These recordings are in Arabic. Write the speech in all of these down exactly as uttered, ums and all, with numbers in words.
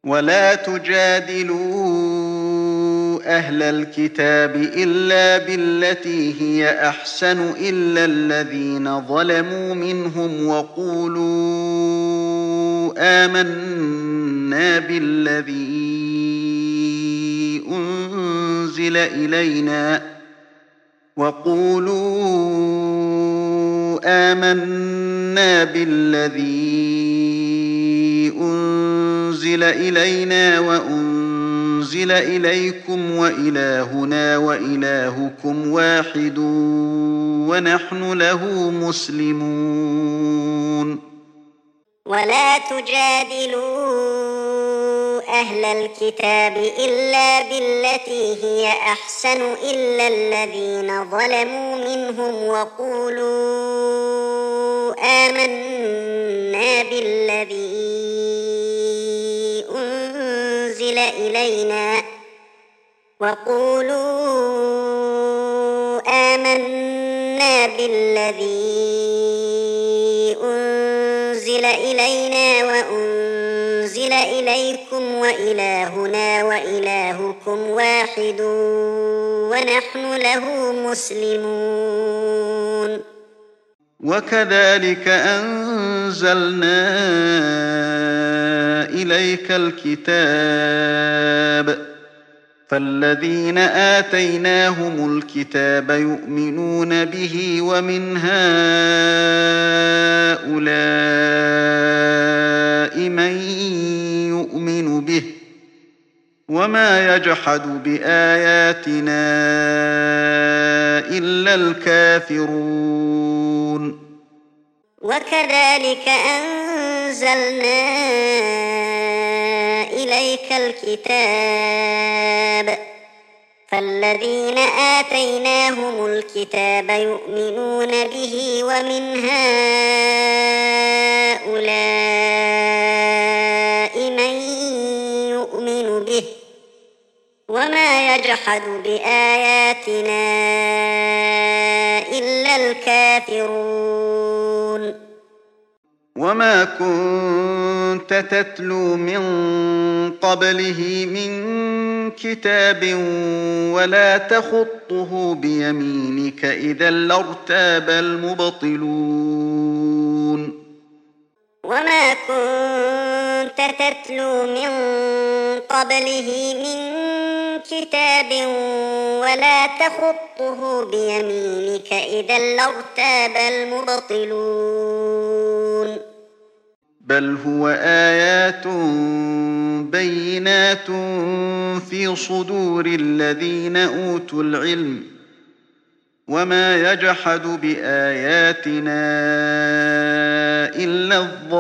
ولا تجادلوا أهل الكتاب إلا بالتي هي أحسن إلا الذين ظلموا منهم وقولوا آمنا بالذي أنزل إلينا وقولوا آمنا بالذي أنزل إلينا وأنزل إليكم وإلهنا وإلهكم واحد ونحن له مسلمون. ولا تجادلوا أهل الكتاب إلا بالتي هي أحسن إلا الذين ظلموا منهم وقولوا آمنا بالذي أنزل إلينا وقولوا آمنا بالذي أنزل إلينا وأنزل إليكم وإلهنا وإلهكم واحد ونحن له مسلمون. وكذلك أنزلنا إليك الكتاب فالذين آتيناهم الكتاب يؤمنون به ومن هؤلاء من يؤمن به وما يجحد بآياتنا إلا الكافرون. وكذلك أنزلنا إليك الكتاب فالذين آتيناهم الكتاب يؤمنون به ومن هؤلاء من يؤمن به وما يجحد بآياتنا إلا الكافرون. وما كنت تتلو من قبله من كتاب ولا تخطه بيمينك إذا لارتاب المبطلون. وما كنت تتلو من قبله من كتاب ولا تخطه بيمينك إذا لارتاب المبطلون. بل هو آيات بينات في صدور الذين أوتوا العلم وما يجحد بآياتنا إلا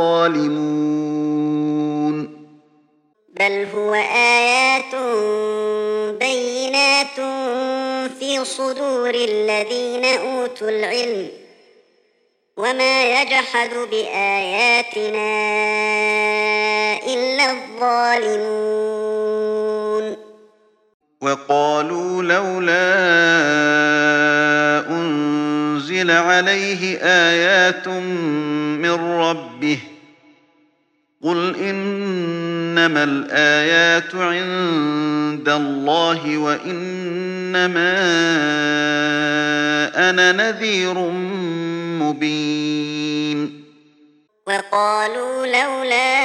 الظالمون. بل هو آيات بينات في صدور الذين أوتوا العلم وما يجحد بآياتنا إلا الظالمون. وقالوا لولا أنزل عليه آيات من ربه قل إنما الآيات عند الله وإنما أنا نذير مبين. وقالوا لولا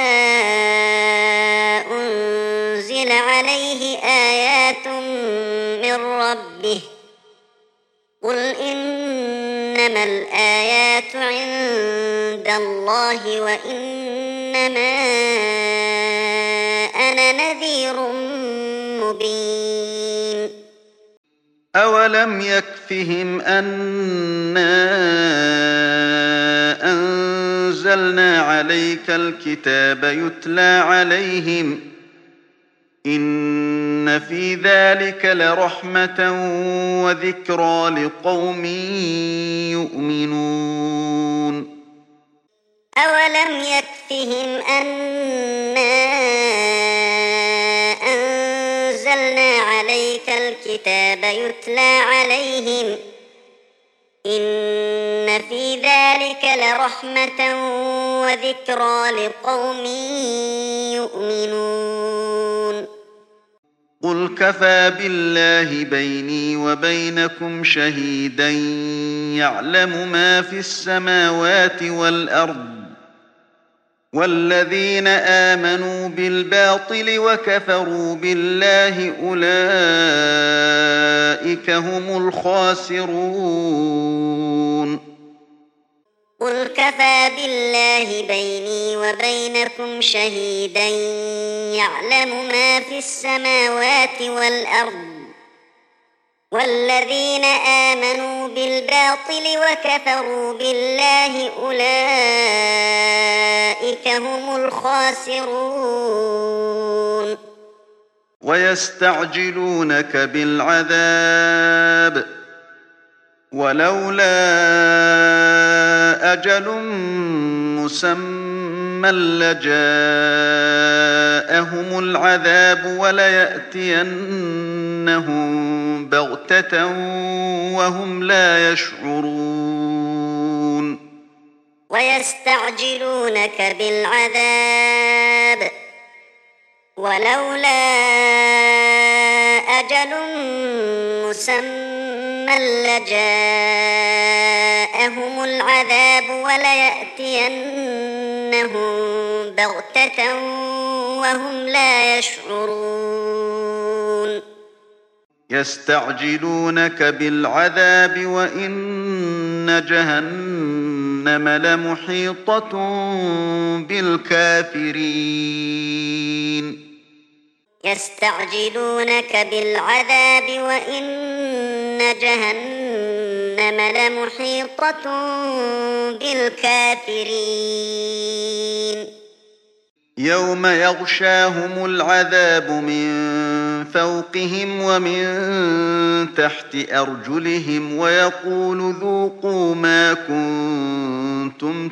أنزل عليه آيات من ربه قل إنما الآيات عند الله وإنما أنا نذير مبين. أولم يكفهم أنا أنزلنا عليك الكتاب يتلى عليهم إن في ذلك لرحمة وذكرى لقوم يؤمنون. أولم يكفهم أنا أنزلنا عليك الكتاب يتلى عليهم إن في ذلك لرحمة وذكرى لقوم يؤمنون. قل كفى بالله بيني وبينكم شهيدا يعلم ما في السماوات والأرض والذين آمنوا بالباطل وكفروا بالله أولئك هم الخاسرون قل كفى بالله بيني وبينكم شهيدا يعلم ما في السماوات والأرض والذين آمنوا بالباطل وكفروا بالله أولئك هم الخاسرون ويستعجلونك بالعذاب ولولا أجل مسمى لجاءهم العذاب وليأتينهم بغتة وهم لا يشعرون ويستعجلونك بالعذاب ولولا أجل مسمى لجاءهم العذاب وليأتينهم بغتة وهم لا يشعرون يستعجلونك بالعذاب وإن جهنم لمحيطة بالكافرين يستعجلونك بالعذاب وإن جهنم لمحيطة بالكافرين يوم يغشاهم العذاب من فوقهم ومن تحت أرجلهم ويقول ذوقوا ما كنتم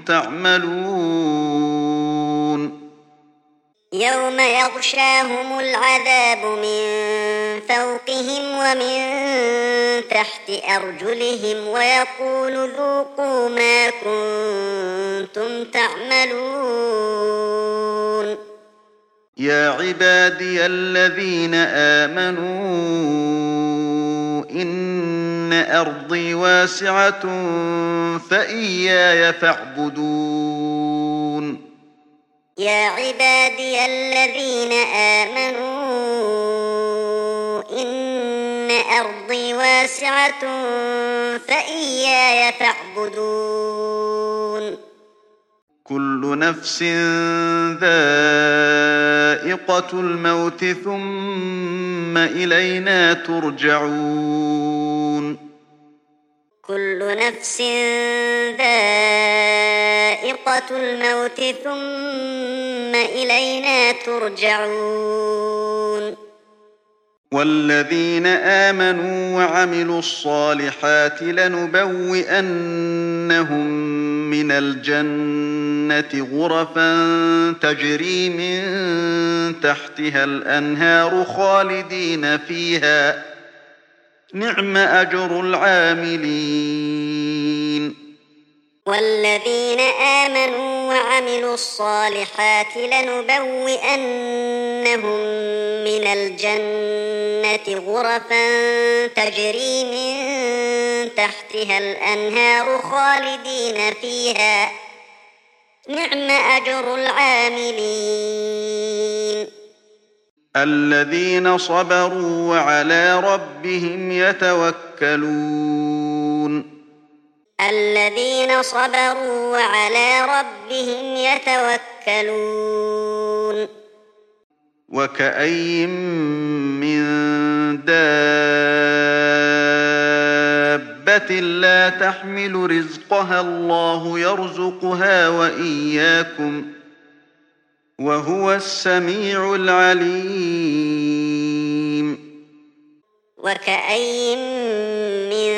تعملون يوم يغشاهم العذاب من فوقهم ومن تحت أرجلهم ويقول ذوقوا ما كنتم تعملون يا عبادي الذين آمنوا إن أرضي واسعة فإياي فاعبدون يا عبادي الذين آمنوا إن أرضي واسعة فإياي فاعبدون كل نفس ذائقة الموت ثم إلينا ترجعون كل نفس ذائقة الموت ثم إلينا ترجعون والذين آمنوا وعملوا الصالحات لنبوئنهم من الجنة غرفا تجري من تحتها الأنهار خالدين فيها نعم أجر العاملين والذين آمنوا وعملوا الصالحات لنبوئنهم من الجنة غرفا تجري من تحتها الأنهار خالدين فيها نعم أجر العاملين الذين صبروا وعلى ربهم يتوكلون الذين صبروا وعلى ربهم يتوكلون وكأي من دابة لا تحمل رزقها الله يرزقها وإياكم وهو السميع العليم وكأي من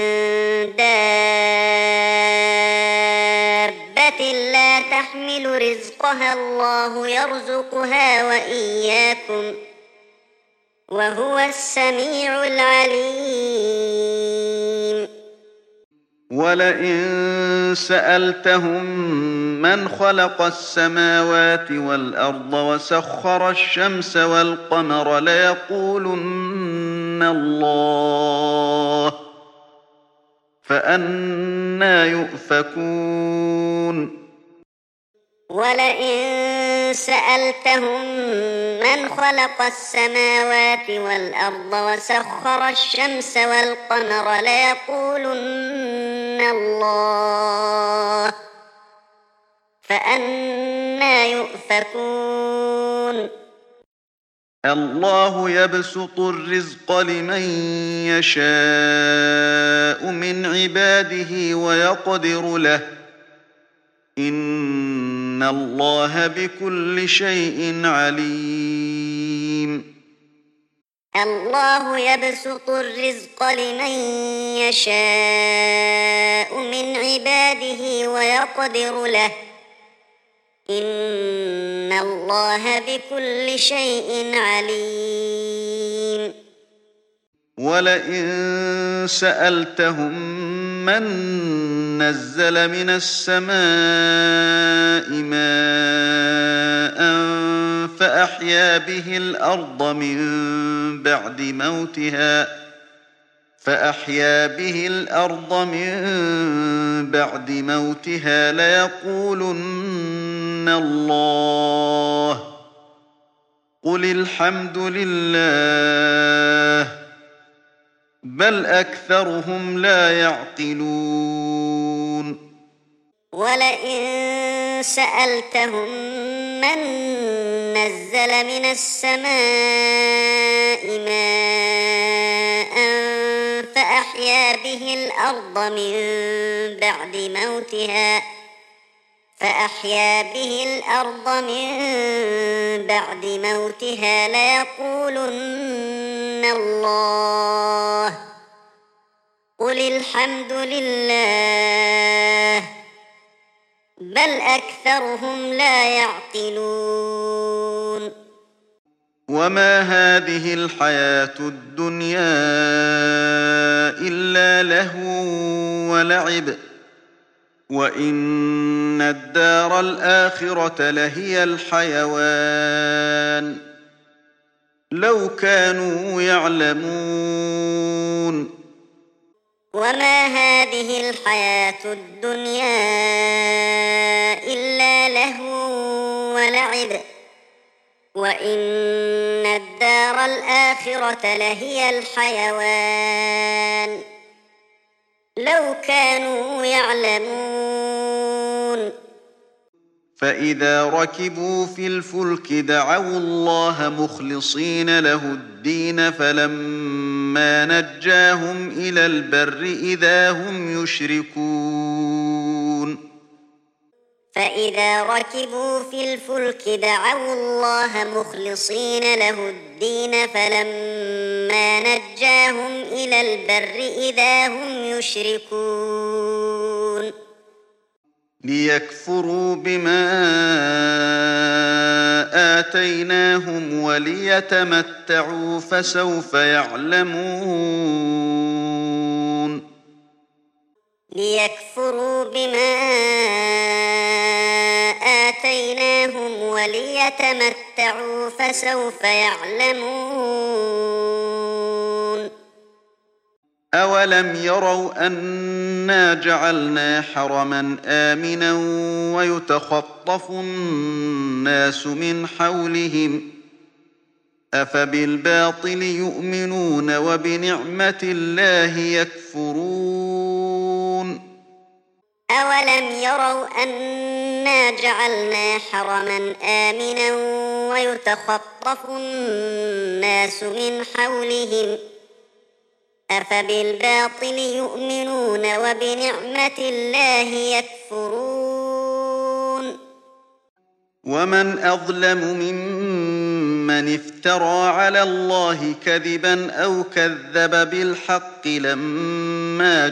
دابة لا تحمل رزقها الله يرزقها وإياكم وهو السميع العليم ولئن سألتهم من خلق السماوات والأرض وسخر الشمس والقمر ليقولن الله فأنى يؤفكون ولئن سألتهم من خلق السماوات والأرض وسخر الشمس والقمر ليقولن الله فأنى يؤفكون الله يبسط الرزق لمن يشاء من عباده ويقدر له إن الله بكل شيء عليم الله يبسط الرزق لمن يشاء من عباده ويقدر له إن الله بكل شيء عليم ولئن سألتهم من نزل من السماء ماء فأحيا به الأرض من بعد موتها فأحيا به الأرض من بعد موتها ليقولن الله قل الحمد لله بل أكثرهم لا يعقلون ولئن سألتهم من نزل من السماء ماء فأحيا به الأرض من بعد موتها فأحيا به الأرض من بعد موتها ليقولن الله قل الحمد لله بل أكثرهم لا يعقلون وما هذه الحياة الدنيا إلا لهو ولعب وإن الدار الآخرة لهي الحيوان لو كانوا يعلمون وما هذه الحياة الدنيا إلا لهو ولعب وإن الدار الآخرة لهي الحيوان لو كانوا يعلمون فإذا ركبوا في الفلك دعوا الله مخلصين له الدين فلما نجاهم إلى البر إذا هم يشركون فإذا ركبوا في الفلك دعوا الله مخلصين له الدين فلما نجاهم إلى البر إذا هم يشركون ليكفروا بما آتيناهم وليتمتعوا فسوف يعلمون ليكفروا بما آتيناهم وليتمتعوا فسوف يعلمون أولم يروا أنا جعلنا حرما آمنا ويتخطف الناس من حولهم أفبالباطل يؤمنون وبنعمة الله يكفرون أولم يروا أنا جعلنا حرما آمنا ويتخطف الناس من حولهم أفبالباطل يؤمنون وبنعمة الله يكفرون ومن أظلم ممن افترى على الله كذبا أو كذب بالحق لما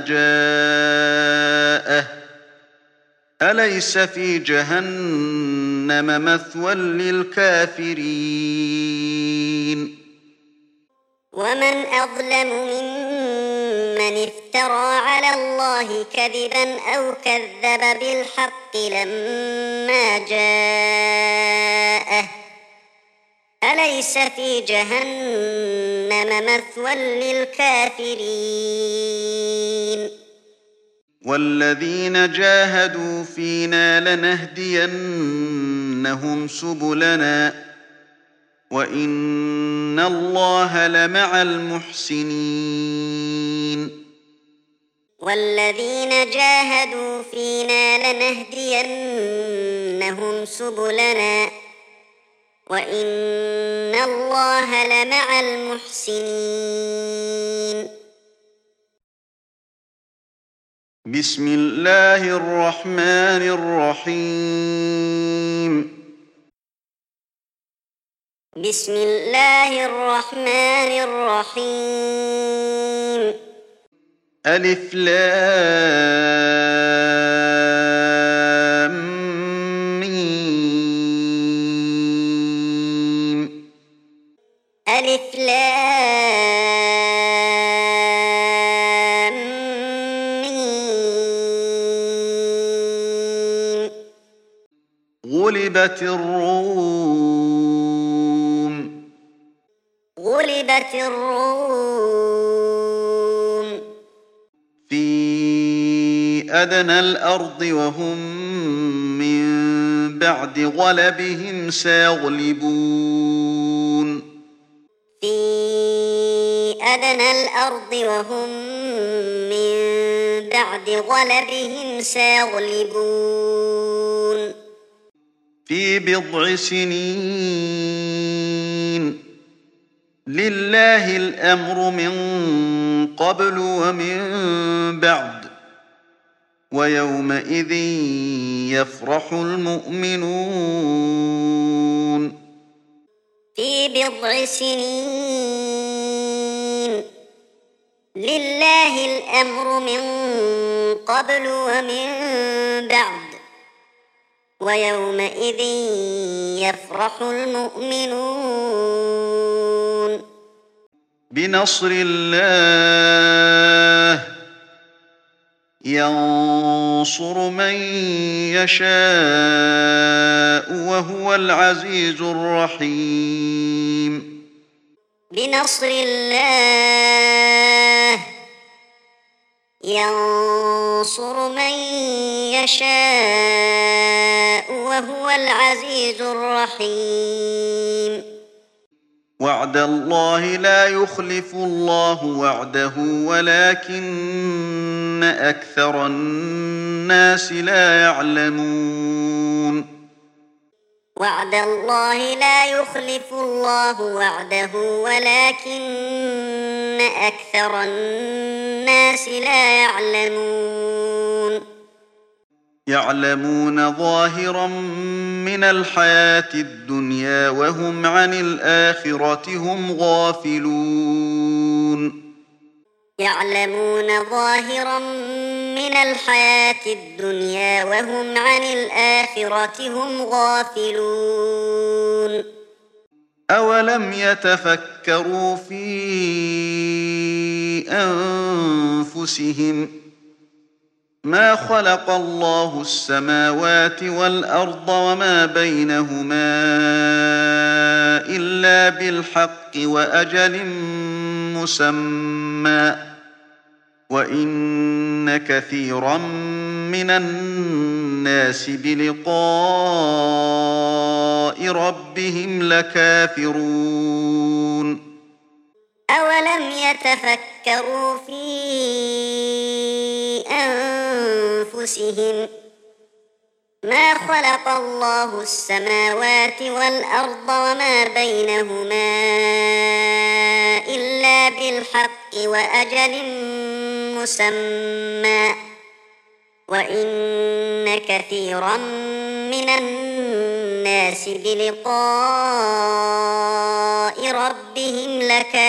جاءه أليس في جهنم مثوى للكافرين ومن أظلم ممن من افترى على الله كذبا أو كذب بالحق لما جاءه أليس في جهنم مثوى للكافرين والذين جاهدوا فينا لنهدينهم سبلنا وإن الله لمع المحسنين والذين جاهدوا فينا لنهدينهم سبلنا وإن الله لمع المحسنين بسم الله الرحمن الرحيم بسم الله الرحمن الرحيم ألف لام ميم ألف لام ميم غلبت الروم غلبت الروم في أدنى الأرض وهم من بعد غلبهم سيغلبون في أدنى الأرض وهم من بعد غلبهم سيغلبون في بضع سنين لله الأمر من قبل ومن بعد ويومئذ يفرح المؤمنون في بضع سنين لله الأمر من قبل ومن بعد ويومئذ يفرح المؤمنون بنصر الله ينصر من يشاء وهو العزيز الرحيم بنصر الله ينصر من يشاء وهو العزيز الرحيم وعد الله لا يخلف الله وعده ولكن أكثر الناس لا يعلمون وعد الله لا يخلف الله وعده ولكن أكثر الناس لا يعلمون يعلمون ظاهرا من الحياة الدنيا وهم عن الآخرة هم غافلون يعلمون ظاهرا من الحياة الدنيا وهم عن الآخرة هم غافلون أولم يتفكروا في أنفسهم ما خلق الله السماوات والأرض وما بينهما إلا بالحق وأجل مسمى وإن كثيرا من الناس بلقاء ربهم لكافرون أولم يتفكروا في أنفسهم ما خلق الله السماوات والأرض وما بينهما إلا بالحق وأجل مسمى وإن كثيرا من الناس بلقاء ربهم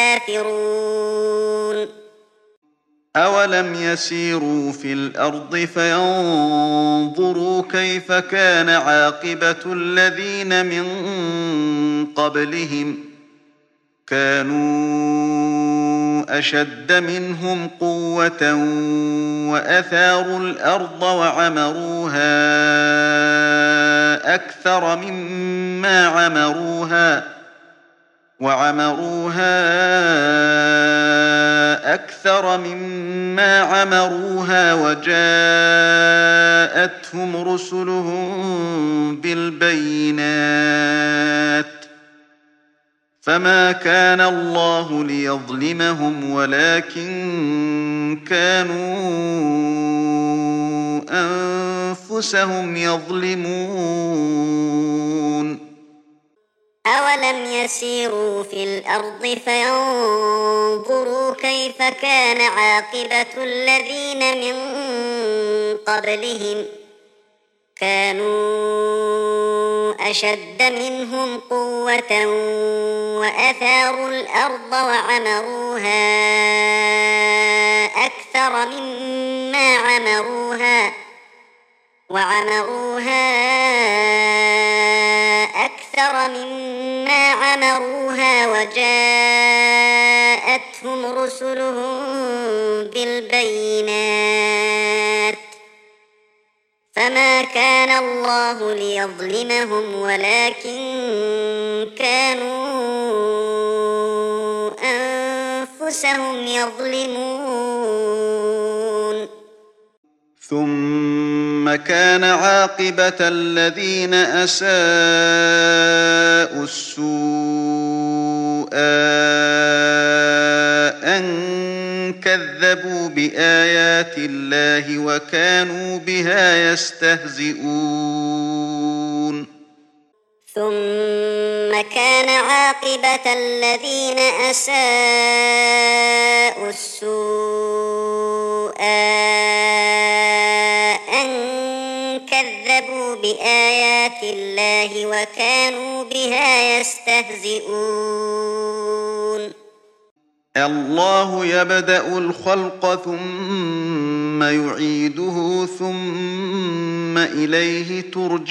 لكافرون أولم يسيروا في الأرض فينظروا كيف كان عاقبة الذين من قبلهم كانوا أشد منهم قوة وأثاروا الأرض وعمروها أكثر مما عمروها وعمروها أكثر مما عمروها وجاءتهم رسلهم بالبينات فما كان الله ليظلمهم ولكن كانوا أنفسهم يظلمون. أولم يسيروا في الأرض فينظروا كيف كان عاقبة الذين من قبلهم كانوا أشد منهم قوة وأثاروا الأرض وعمروها أكثر مما عمروها وعمروها أكثر مما عمروها وجاءتهم رسلهم بالبينات فما كان الله ليظلمهم ولكن كانوا أنفسهم يظلمون. ثم كان عاقبة الذين أساءوا السوء أن كذبوا بآيات الله وكانوا بها يستهزئون. ثم كان عاقبة الذين أساءوا السوء أن كذبوا بآيات الله وكانوا بها يستهزئون. الله يبدأ الخلق ثم يعيده ثم إليه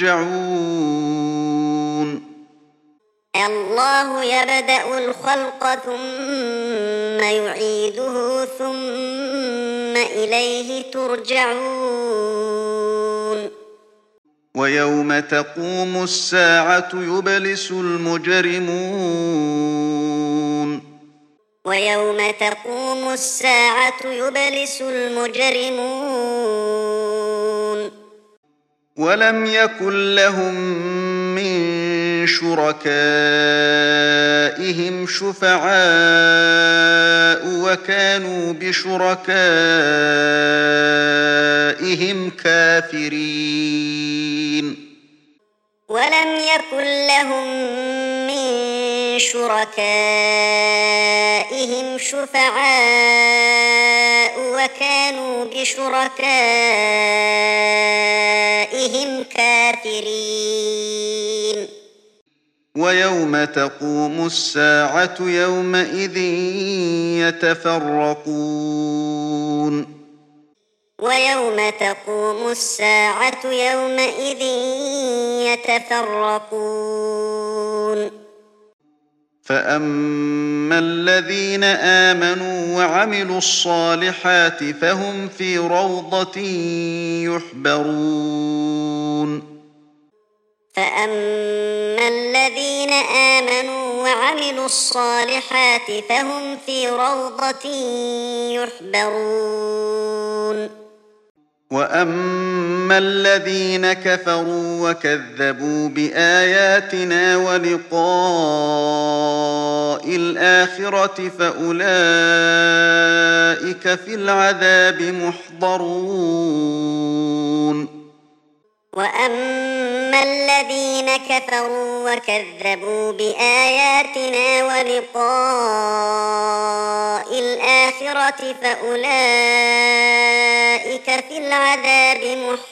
ترجعون. الله يبدأ الخلق ثم يعيده ثم إليه ترجعون. ويوم تقوم الساعة يبلس المجرمون. ويوم تقوم الساعة يبلس المجرمون. ولم يكن لهم من شركائهم شفعاء وكانوا بشركائهم كافرين. ولم يكن لهم من شركائهم شفعاء وكانوا بشركائهم كافرين. ويوم تقوم الساعة يومئذ يتفرقون. ويوم تقوم الساعة يومئذ يتفرقون. فأما الذين آمنوا وعملوا الصالحات فهم في روضة يحبرون. فأما الذين آمنوا وعملوا الصالحات فهم في روضة يحبرون. وأما الذين كفروا وكذبوا بآياتنا ولقاء الآخرة فأولئك في العذاب محضرون. وأما الذين كفروا وكذبوا بآياتنا ولقاء الآخرة فأولئك في العذاب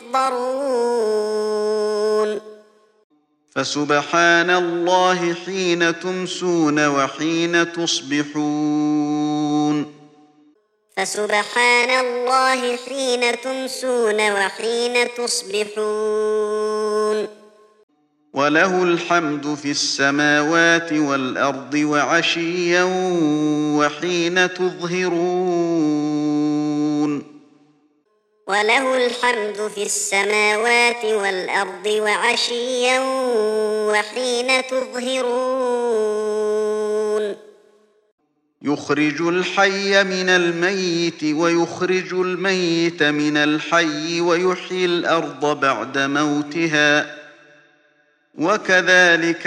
محضرون. فسبحان الله حين تمسون وحين تصبحون. فسبحان الله حين تمسون وحين تصبحون. وله الحمد في السماوات والأرض وعشيا وحين تظهرون وله الحمد في السماوات والأرض وعشيا وحين تظهرون يخرج الحي من الميت ويخرج الميت من الحي ويحيي الأرض بعد موتها وكذلك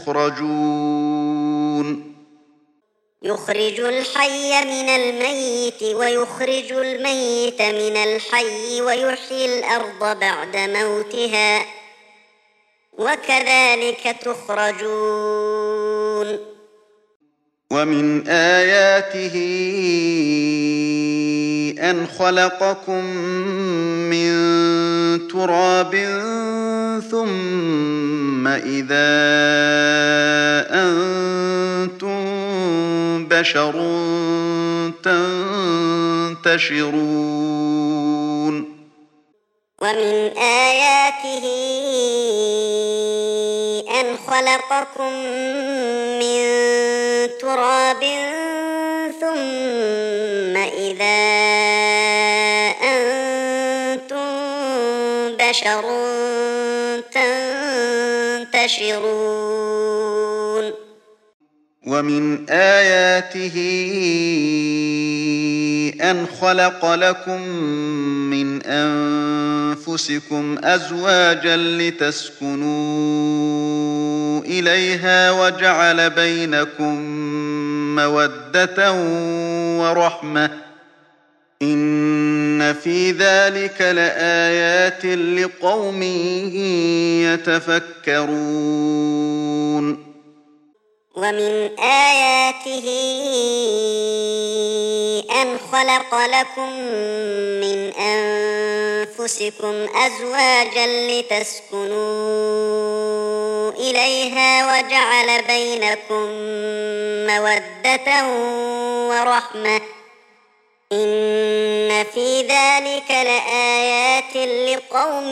تخرجون يخرج الحي من الميت ويخرج الميت من الحي ويحيي الأرض بعد موتها وكذلك تخرجون ومن آياته أن خلقكم من تراب ثم إذا أنتم بشر تنتشرون ومن آياته أن خلقكم من تراب ثم إذا أنتم بشر تنتشرون ومن آياته أن خلق لكم من أنفسكم أزواجا لتسكنوا إليها وجعل بينكم مودة ورحمة إن في ذلك لآيات لقوم يتفكرون ومن آياته أن خلق لكم من أنفسكم أزواجا لتسكنوا إليها وجعل بينكم مودة ورحمة إن في ذلك لآيات لقوم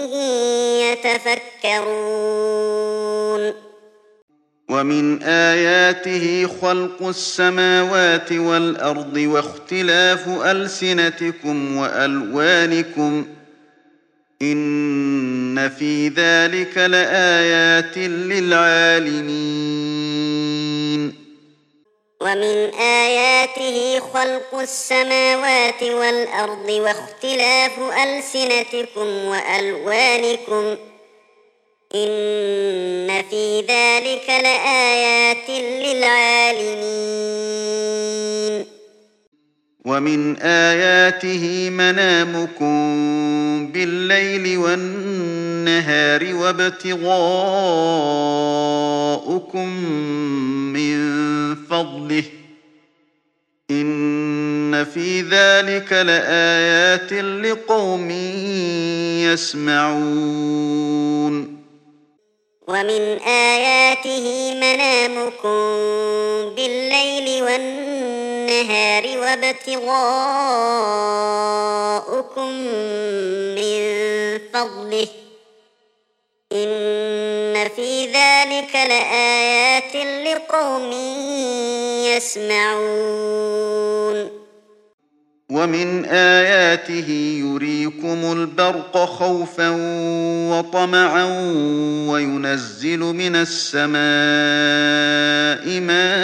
يتفكرون ومن آياته خلق السماوات والأرض واختلاف ألسنتكم وألوانكم إن في ذلك لآيات للعالمين ومن آياته خلق السماوات والأرض واختلاف ألسنتكم وألوانكم إن في ذلك لآيات للعالمين ومن آياته منامكم بالليل والنهار وابتغاؤكم من فضله إن في ذلك لآيات لقوم يسمعون ومن آياته منامكم بالليل والنهار وابتغاؤكم من فضله إن في ذلك لآيات لقوم يسمعون ومن آياته يريكم البرق خوفا وطمعا وينزل من السماء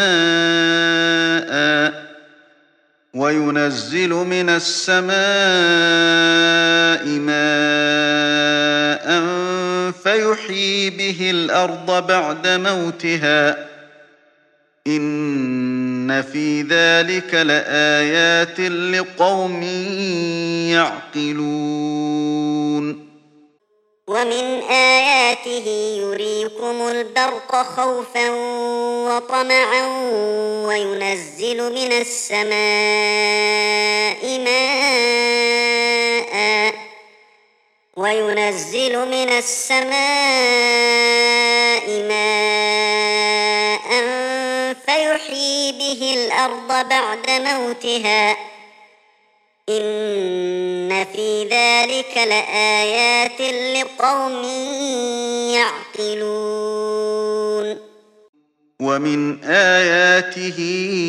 ماء وينزل من السماء ماء فيحيي به الأرض بعد موتها إن في ذلك لآيات لقوم يعقلون ومن آياته يريكم البرق خوفا وطمعا وينزل من السماء ماء وينزل من السماء ماء فيحيي به الأرض بعد موتها إن إن في ذلك لآيات لقوم يعقلون ومن آياته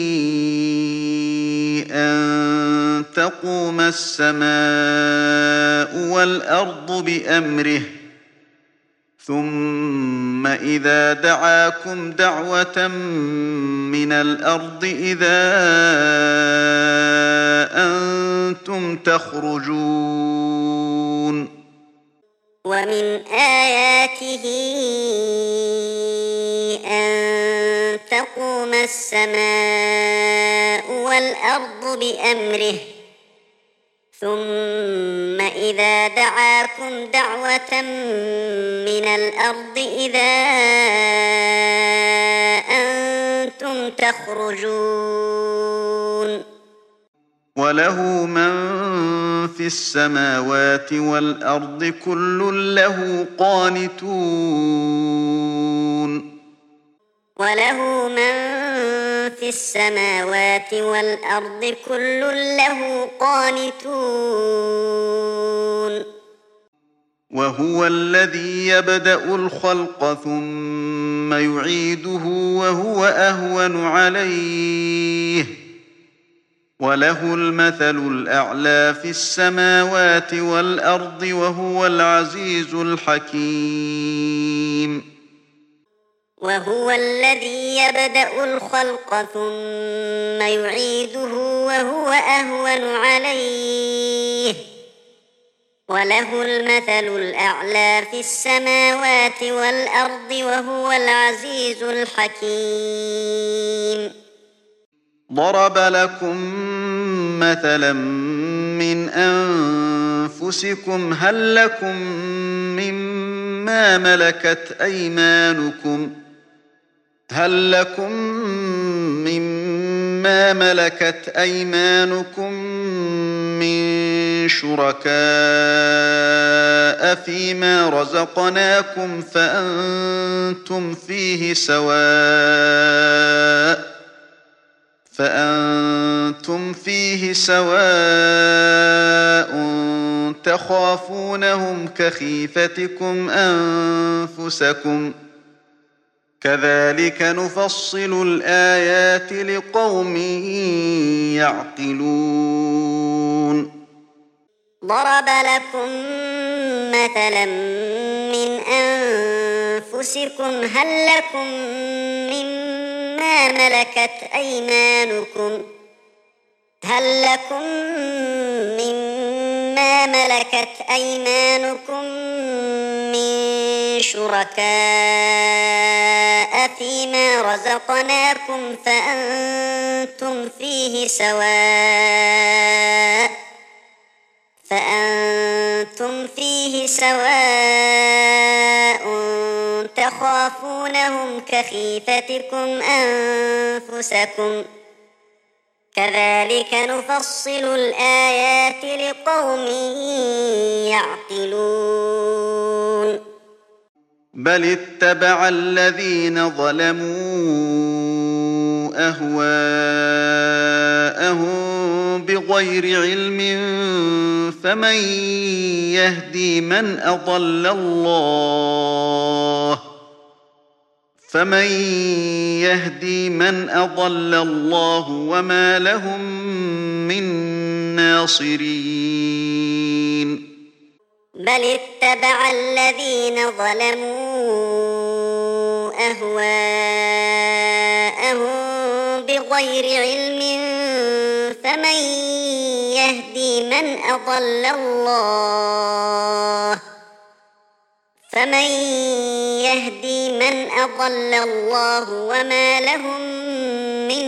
أن تقوم السماء والأرض بأمره ثم إذا دعاكم دعوة من الأرض إذا أنتم تخرجون ومن آياته أن تقوم السماء والأرض بأمره ثم إذا دعاكم دعوة من الأرض إذا أنتم تخرجون وله من في السماوات والأرض كل له قانتون وله من في السماوات والأرض كل له قانتون وهو الذي يبدأ الخلق ثم يعيده وهو أهون عليه وله المثل الأعلى في السماوات والأرض وهو العزيز الحكيم وهو الذي يبدأ الخلق ثم يعيده وهو أهون عليه وله المثل الأعلى في السماوات والأرض وهو العزيز الحكيم ضرب لكم مثلا من أنفسكم هل لكم مما ملكت أيمانكم هل لكم مما ملكت أيمانكم من شركاء فيما رزقناكم فأنتم فيه سواء فأنتم فيه سواء تخافونهم كخيفتكم أنفسكم كذلك نفصل الآيات لقوم يعقلون ضرب لكم مثلا من أنفسكم هل لكم مما ملكت أيمانكم هل لكم مما ملكت أيمانكم من شركاء فيما رزقناكم فأنتم فيه سواء فأنتم فيه سواء تخافونهم كخيفتكم أنفسكم كذلك نفصل الآيات لقوم يعقلون بل اتبع الذين ظلموا أهواءهم بغير علم فمن يهدي من أضل الله فمن يهدي من أضل الله وما لهم من ناصرين بل اتبع الذين ظلموا أهواءهم بغير علم فمن يهدي من أضل الله فمن يهدي من أضل الله وما لهم من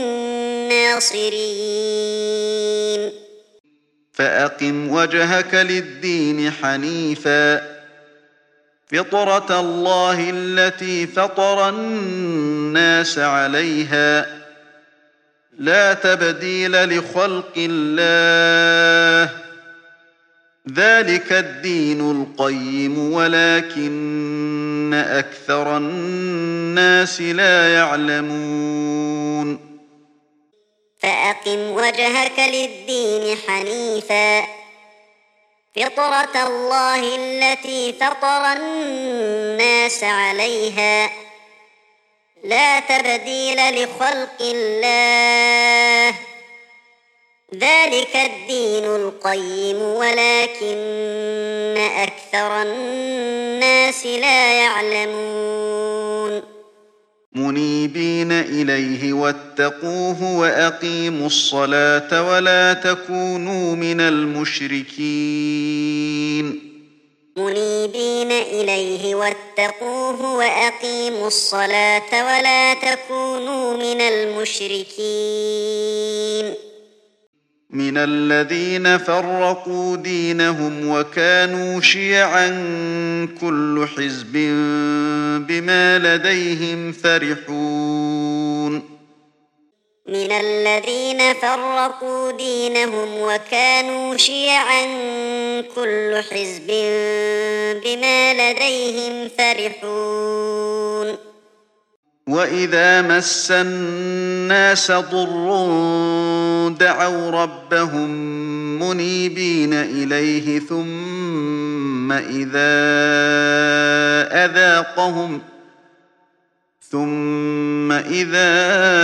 ناصرين فأقم وجهك للدين حنيفا فطرة الله التي فطر الناس عليها لا تبديل لخلق الله ذلك الدين القيم ولكن أكثر الناس لا يعلمون فأقم وجهك للدين حنيفا فطرة الله التي فطر الناس عليها لا تبديل لخلق الله ذلك الدين القيم ولكن أكثر الناس لا يعلمون منيبين إليه واتقوه وأقيموا الصلاة ولا تكونوا من المشركين منيبين إليه واتقوه وأقيموا الصلاة ولا تكونوا من المشركين من الذين فرقوا دينهم وكانوا شيعا كل حزب بما لديهم فرحون من الذين فرقوا دينهم وكانوا شيعا كل حزب بما لديهم فرحون وإذا مس الناس ضر دعوا ربهم منيبين إليه ثم إذا أذاقهم ثم إذا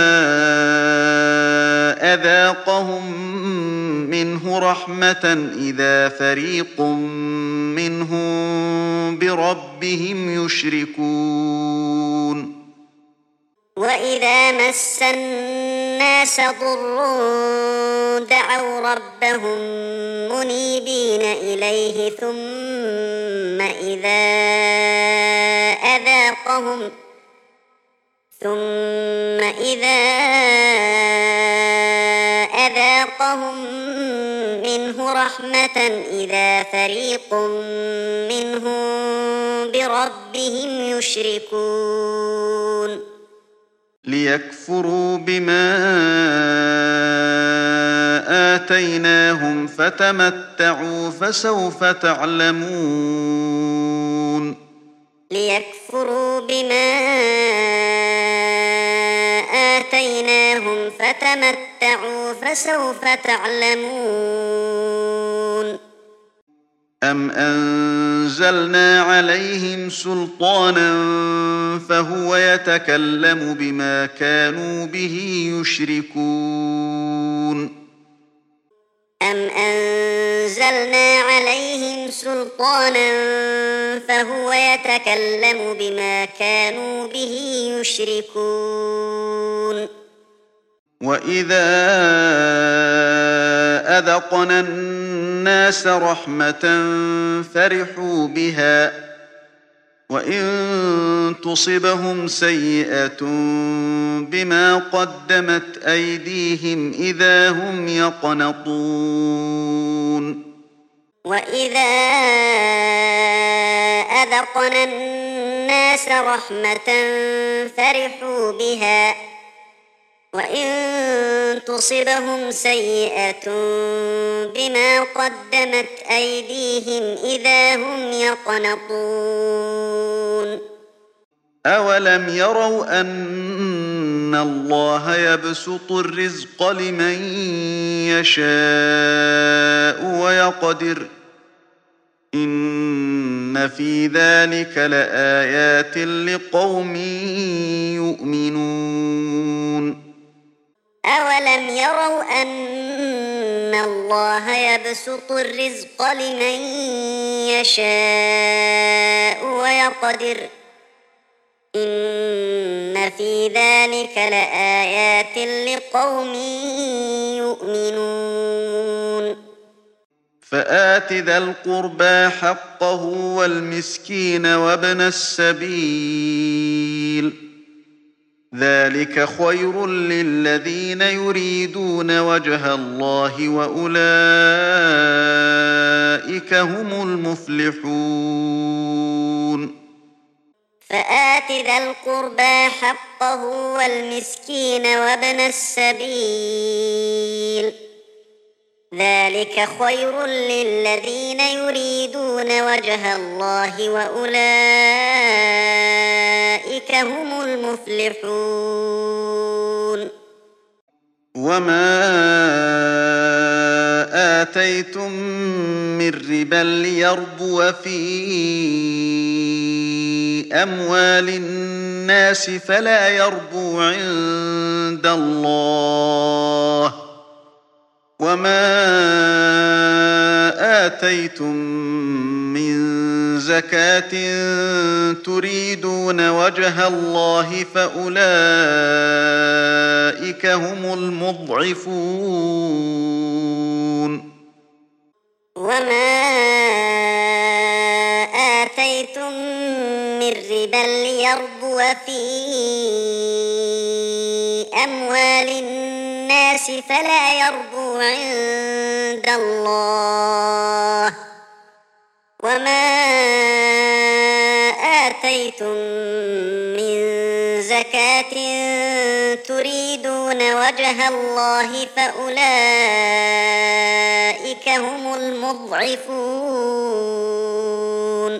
أذاقهم منه رحمة إذا فريق منهم بربهم يشركون وإذا مس الناس ضر دعوا ربهم منيبين إليه ثم إذا أذاقهم ثم إذا أذاقهم منه رحمة إذا فريق منهم بربهم يشركون ليكفروا بما آتيناهم فتمتعوا فسوف تعلمون ليكفروا بما آتيناهم فتمتعوا فسوف تعلمون أم أنزلنا عليهم سلطانا فهو يتكلم بما كانوا به يشركون أم أنزلنا عليهم سلطانا فهو يتكلم بما كانوا به يشركون وإذا أذقنا الناس رحمة فرحوا بها وإن تصبهم سيئة بما قدمت أيديهم إذا هم يقنطون وإذا أذقنا الناس رحمة فرحوا بها وإن تصبهم سيئة بما قدمت أيديهم إذا هم يقنطون أولم يروا أن الله يبسط الرزق لمن يشاء ويقدر إن في ذلك لآيات لقوم يؤمنون أولم يروا أن الله يبسط الرزق لمن يشاء ويقدر إن في ذلك لآيات لقوم يؤمنون فآت ذا القربى حقه والمسكين وابن السبيل ذلك خير للذين يريدون وجه الله وأولئك هم المفلحون فآت ذا القربى حقه والمسكين وابن السبيل ذلك خير للذين يريدون وجه الله وأولئك هم المفلحون وما آتيتم من ربا ليربو في أموال الناس فلا يربو عند الله، وما آتيتم من زكاة تريدون وجه الله فأولئك هم المضعفون. وما آتيتم من ربا ليربو في أموال الناس فلا يربو عند الله، وما آتيتم من زكاة تريدون وجه الله فأولئك هم المضعفون.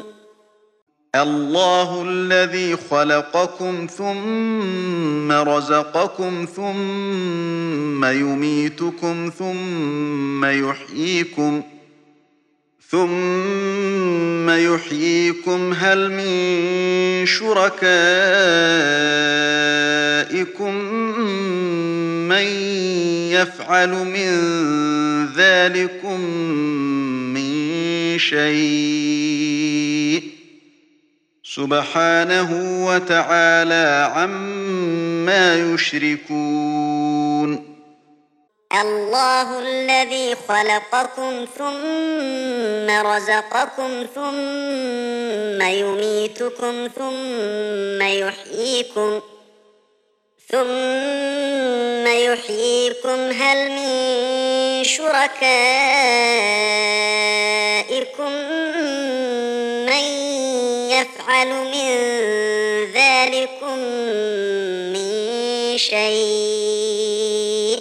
الله الذي خلقكم ثم رزقكم ثم يميتكم ثم يحييكم ثم يحييكم هل من شركائكم من يفعل من ذلكم من شيء سبحانه وتعالى عما يشركون. الله الذي خلقكم ثم رزقكم ثم يميتكم ثم يحييكم ثم يحييكم هل من شركائكم من يفعل من ذلكم من شيء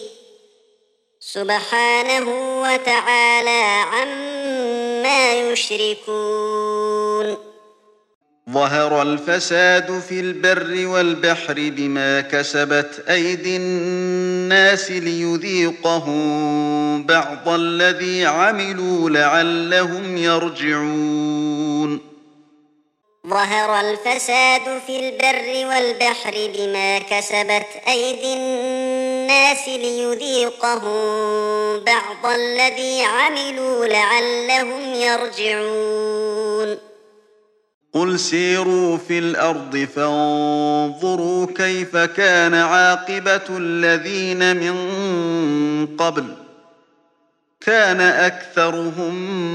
سبحانه وتعالى عما يشركون. ظهر الفساد في البر والبحر بما كسبت أيدي الناس ليذيقهم بعض الذي عملوا لعلهم يرجعون. ظهر الفساد في البر والبحر بما كسبت أيدي الناس ليذيقهم بعض الذي عملوا لعلهم يرجعون. قل سيروا في الأرض فانظروا كيف كان عاقبة الذين من قبل كان أكثرهم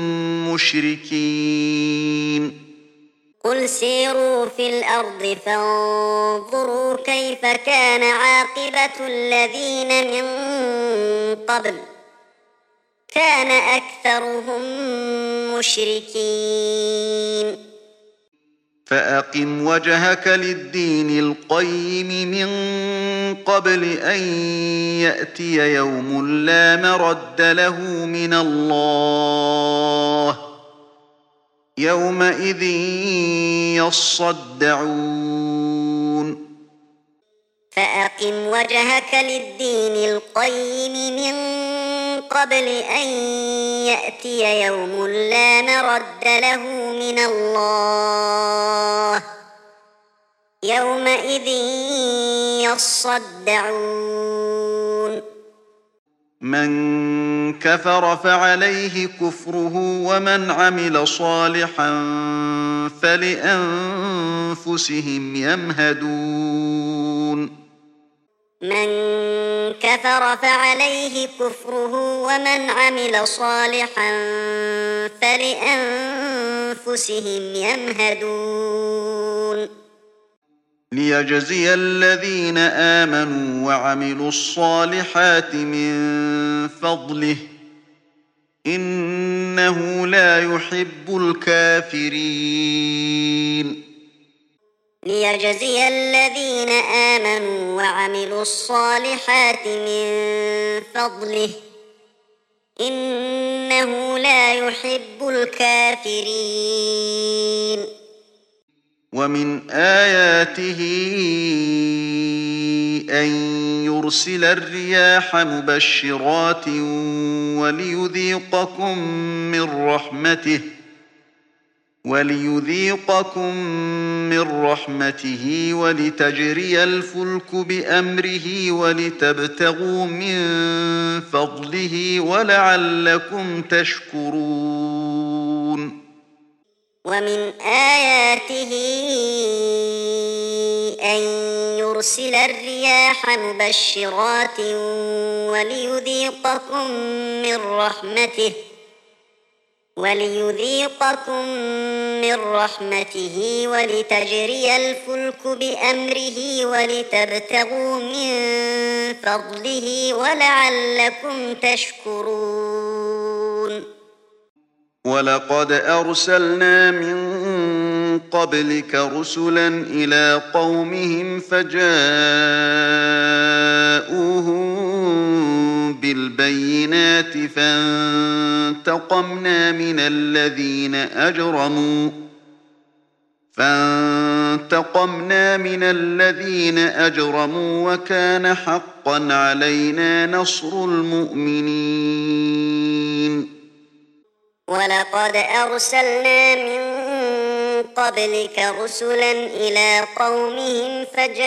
مشركين. قل سيروا في الأرض فانظروا كيف كان عاقبة الذين من قبل كان أكثرهم مشركين. فأقم وجهك للدين القيم من قبل أن يأتي يوم لا مرد له من الله يومئذ يصدعون. فأقم وجهك للدين القيم من قبل أن يأتي يوم لا مرد له من الله يومئذ يصدعون. من كفر فعليه كفره ومن عمل صالحا فلأنفسهم يمهدون. من كفر فعليه كفره ومن عمل صالحا فلأنفسهم يمهدون. ليجزي الذين آمنوا وعملوا الصالحات من فضله إنه لا يحب الكافرين. ليجزي الذين آمنوا وعملوا الصالحات من فضله إنه لا يحب الكافرين. ومن آياته أن يرسل الرياح مبشرات وليذيقكم من رحمته وليذيقكم من رحمته ولتجري الفلك بأمره ولتبتغوا من فضله ولعلكم تشكرون ومن آياته أن يرسل الرياح مبشرات وليذيقكم من رحمته وليذيقكم من رحمته ولتجري الفلك بأمره ولتبتغوا من فضله ولعلكم تشكرون ولقد أرسلنا من قبلك رسلا إلى قومهم فجاءوهم بالبينات فانتقمنا من الذين أجرموا فانتقمنا من الذين أجرموا وكان حقا علينا نصر المؤمنين ولقد أرسلنا من قبلك رسلا إلى قومهم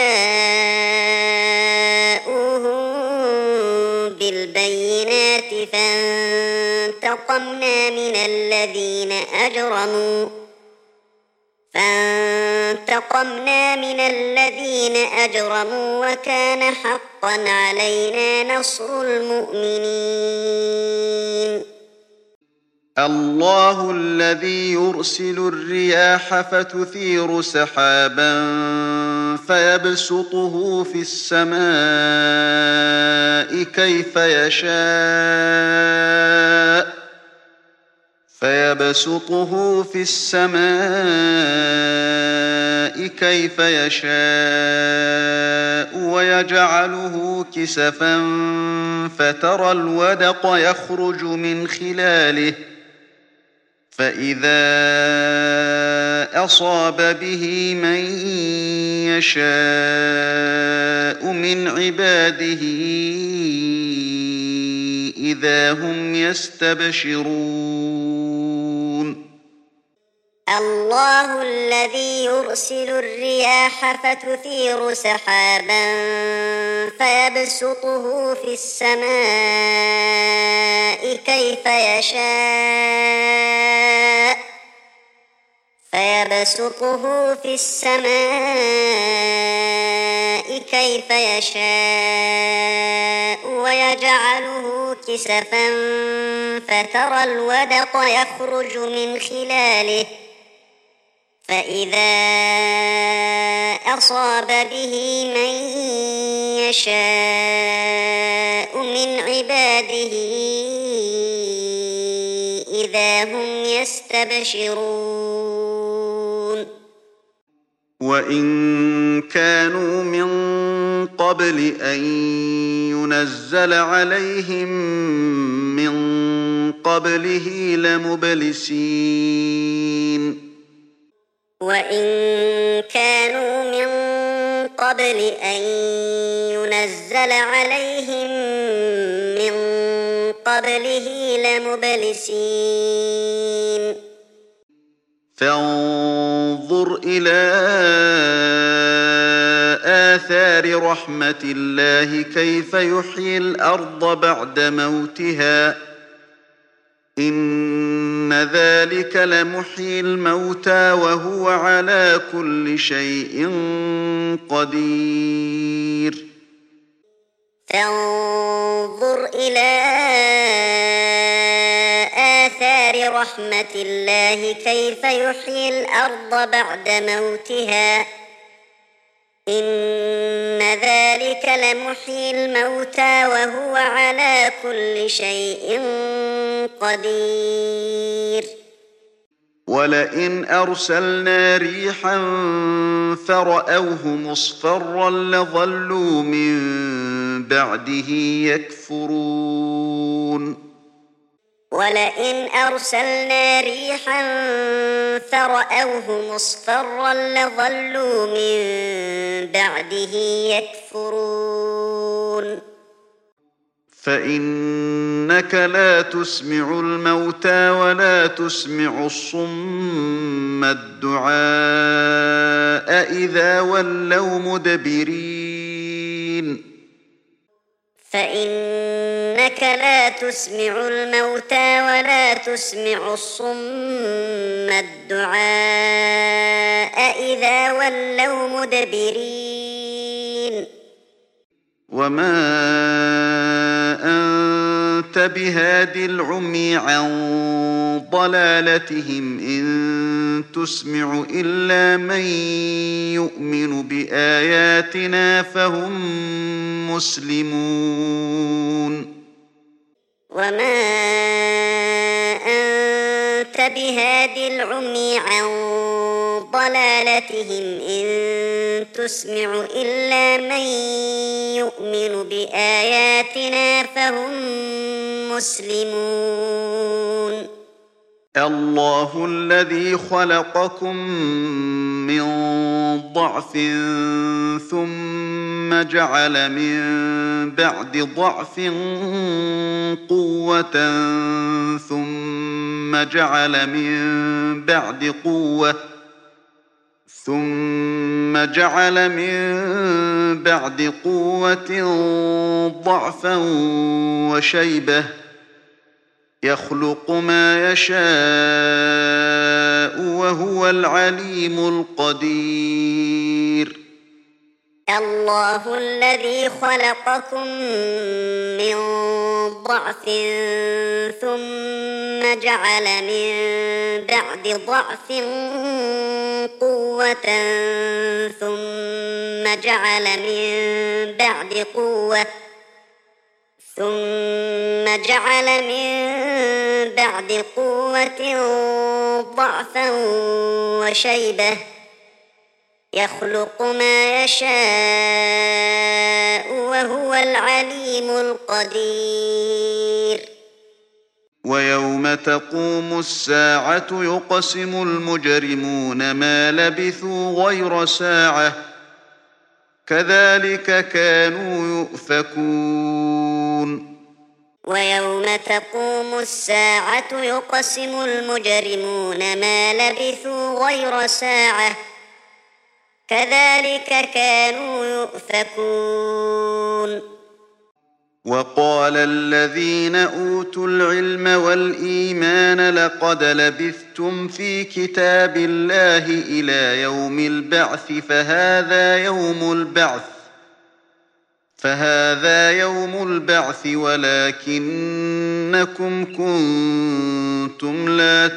فجاءوهم بالبينات فانتقمنا من الذين أجرموا فانتقمنا من الذين أجرموا وكان حقا علينا نصر المؤمنين الله الذي يرسل الرياح فتثير سحابا فيبسطه في السماء كيف يشاء فيبسطه في السماء كيف يشاء ويجعله كسفا فترى الودق يخرج من خلاله فإذا أصاب به من يشاء من عباده إذا هم يستبشرون الله الذي يرسل الرياح فتثير سحابا فيبسطه في السماء كيف يشاء فيبسطه في السماء كيف يشاء ويجعله كسفا فترى الودق يخرج من خلاله فإذا أصاب به من يشاء من عباده إذا هم يستبشرون وإن كانوا من قبل أن ينزل عليهم من قبله لمبلسين وإن كانوا من قبل أن ينزل عليهم من قبله لمبلسين فانظر إلى آثار رحمة الله كيف يحيي الأرض بعد موتها إن ذلك لمحيي الموتى وهو على كل شيء قدير فانظر إلى آثار رحمة الله كيف يحيي الأرض بعد موتها إن ذلك لمحيي الموتى وهو على كل شيء قدير ولئن أرسلنا ريحا فرأوه مصفرا لظلوا من بعده يكفرون ولئن أرسلنا ريحا فرأوه مصفرا لظلوا من بعده يكفرون فإنك لا تسمع الموتى ولا تسمع الصم الدعاء إذا ولوا مدبرين فإنك لا تسمع الموتى ولا تسمع الصم الدعاء إذا ولوا مدبرين وما أنت بهاد العمي عن ضلالتهم إن تسمع إلا من يؤمن بآياتنا فهم مسلمون وما أنت بهاد العمي عن ضلالتهم إن تسمع إلا من يؤمن بآياتنا فهم مسلمون الله الذي خلقكم من ضعف ثم جعل من بعد ضعف قوة ثم جعل من بعد قوة ثم جعل من بعد قوة ضعفا وشيبة يخلق ما يشاء وهو العليم القدير الله الذي خلقكم من ضعف ثم جعل من بعد ضعف قوة ثم جعل من بعد قوة ثم جعل من بعد قوة ضعفا وشيبة يخلق ما يشاء وهو العليم القدير ويوم تقوم الساعة يقسم المجرمون ما لبثوا غير ساعة كذلك كانوا يؤفكون ويوم تقوم الساعة يقسم المجرمون ما لبثوا غير ساعة كذلك كانوا يؤفكون وقال الذين أوتوا العلم والإيمان لقد لبثتم في كتاب الله إلى يوم البعث فهذا يوم البعث فهذا يوم البعث ولكنكم كنتم لا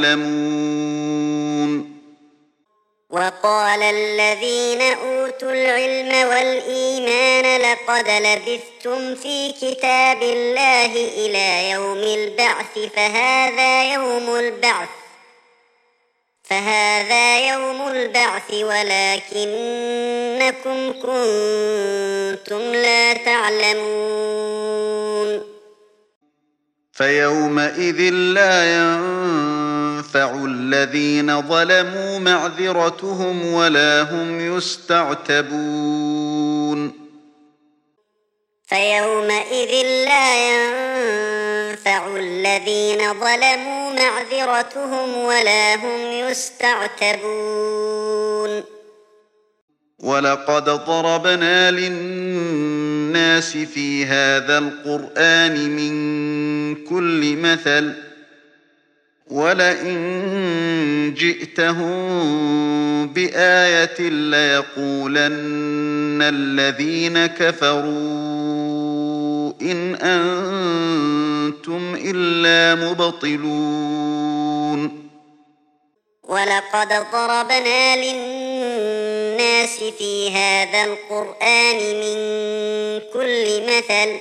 تعلمون وقال الذين أوتوا العلم والإيمان لقد لبثتم في كتاب الله إلى يوم البعث فهذا يوم البعث فهذا يوم البعث ولكنكم كنتم لا تعلمون فيومئذ لا ينفع الذين ظلموا معذرتهم ولا هم يستعتبون فيومئذ لا ينفع الذين ظلموا معذرتهم ولا هم يستعتبون ولقد ضربنا للناس في هذا القرآن من كل مثل ولئن جئتهم بآية ليقولن الذين كفروا إن أنتم إلا مبطلون ولقد ضربنا للناس في هذا القرآن من كل مثل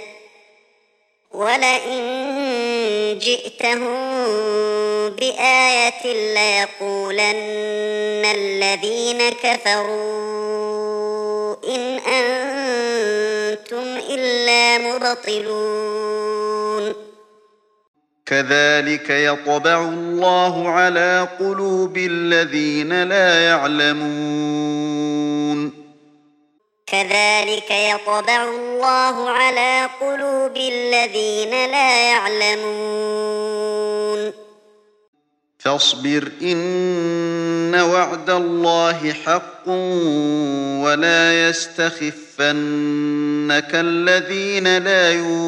ولئن جئتهم بآية ليقولن الذين كفروا إن أنتم إلا مبطلون كذلك يطبع الله على قلوب الذين لا يعلمون كذلك يطبع الله على قلوب الذين لا يعلمون فاصبر إن وعد الله حق ولا يستخفنك الذين لا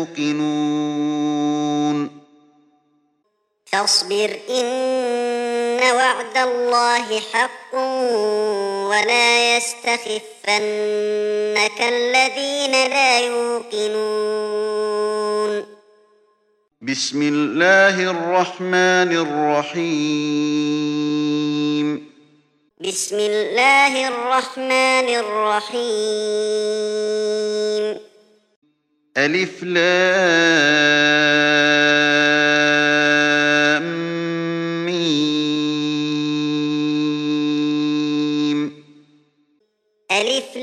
يوقنون فاصبر إن وعد الله حق ولا يستخفنك الذين لا يوقنون بسم الله الرحمن الرحيم بسم الله الرحمن الرحيم ألف لام ميم ألف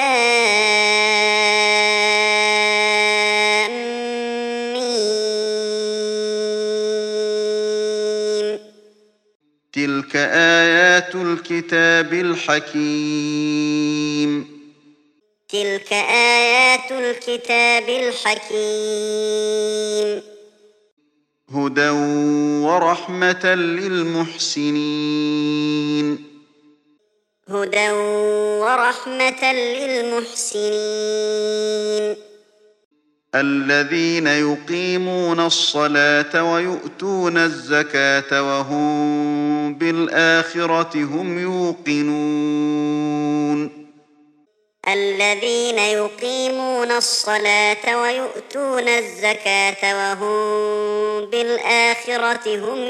لام ميم تلك آيات الكتاب الحكيم تلك آيات الكتاب الحكيم هدى ورحمة للمحسنين هدى ورحمة للمحسنين الذين يقيمون الصلاة ويؤتون الزكاة وهم بالآخرة هم يوقنون الذين يقيمون الصلاة ويؤتون الزكاة وهم بالآخرة هم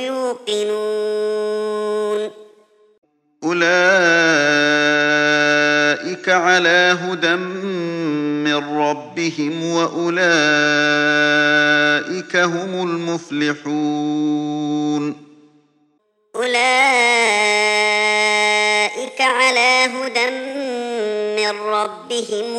يوقنون أولئك على هدى من ربهم وأولئك هم المفلحون أولئك على هدى من ربهم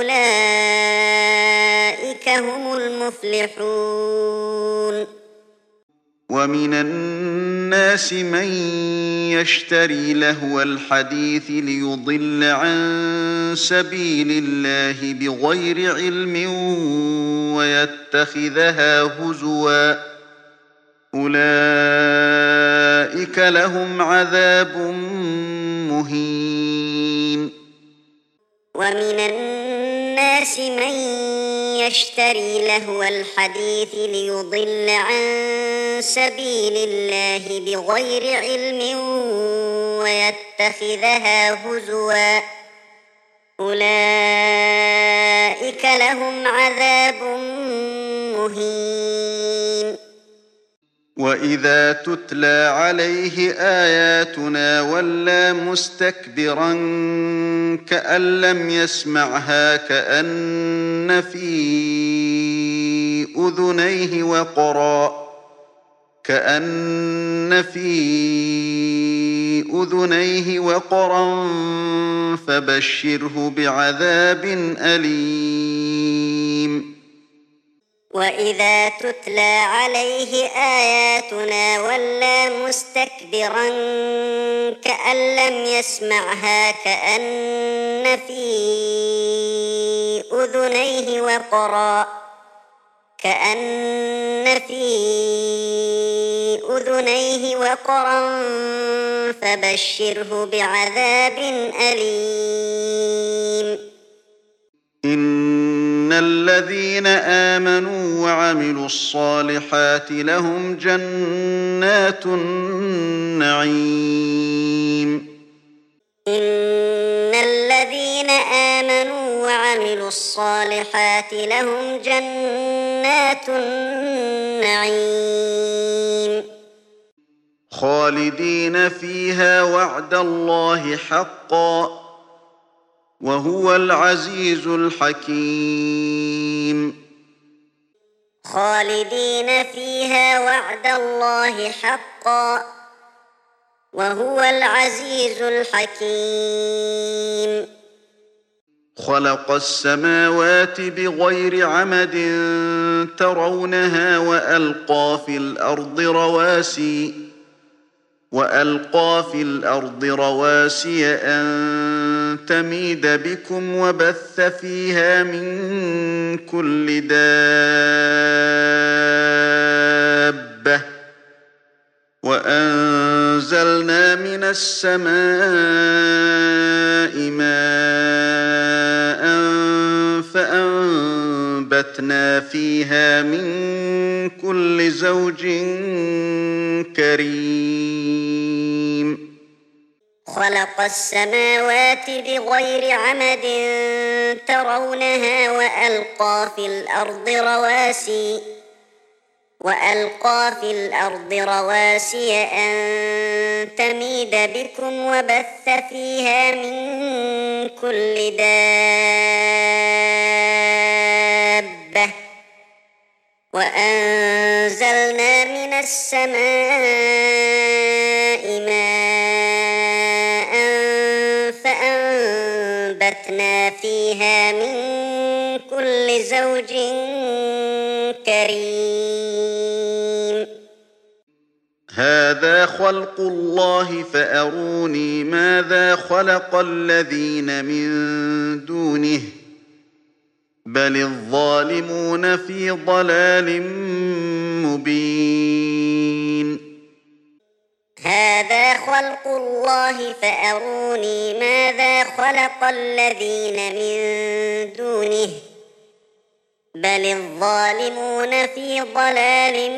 وأولئك هم المفلحون ومن الناس من يشتري لهو الحديث ليضل عن سبيل الله بغير علم ويتخذها هزوا أولئك لهم عذاب مهين ومن الناس من يشتري لهو الحديث ليضل عن سبيل الله بغير علم ويتخذها هزوا أولئك لهم عذاب مهين وإذا تتلى عليه آياتنا ولى مستكبرا كأن لم يسمعها كأن في أذنيه وقرا كأن في أذنيه وقرا فبشره بعذاب أليم وإذا تتلى عليه آياتنا ولى مستكبرا كأن لم يسمعها كأن في أذنيه وقرا كأن في أذنيه وقرا فبشره بعذاب أليم إن الذين آمنوا وعملوا الصالحات لهم جنات النعيم إن الذين آمنوا وعملوا الصالحات لهم جنات النعيم خالدين فيها وعد الله حقا وهو العزيز الحكيم خالدين فيها وعد الله حقا وهو العزيز الحكيم خلق السماوات بغير عمد ترونها وألقى في الأرض رواسي وألقى في الأرض رواسي أن تميد بكم وبث فيها من كل دابة وأنزلنا من السماء ماء فأنبتنا فيها من كل زوج كريم خلق السماوات بغير عمد ترونها وألقى في الأرض رواسي وألقى في الأرض رواسي أن تميد بكم وبث فيها من كل دابة وأنزلنا من السماء ماء فأنبتنا فيها من كل زوج كريم هذا خلق الله فأروني ماذا خلق الذين من دونه بل الظالمون في ضلال مبين هذا خلق الله فأروني ماذا خلق الذين من دونه بل الظالمون في ضلال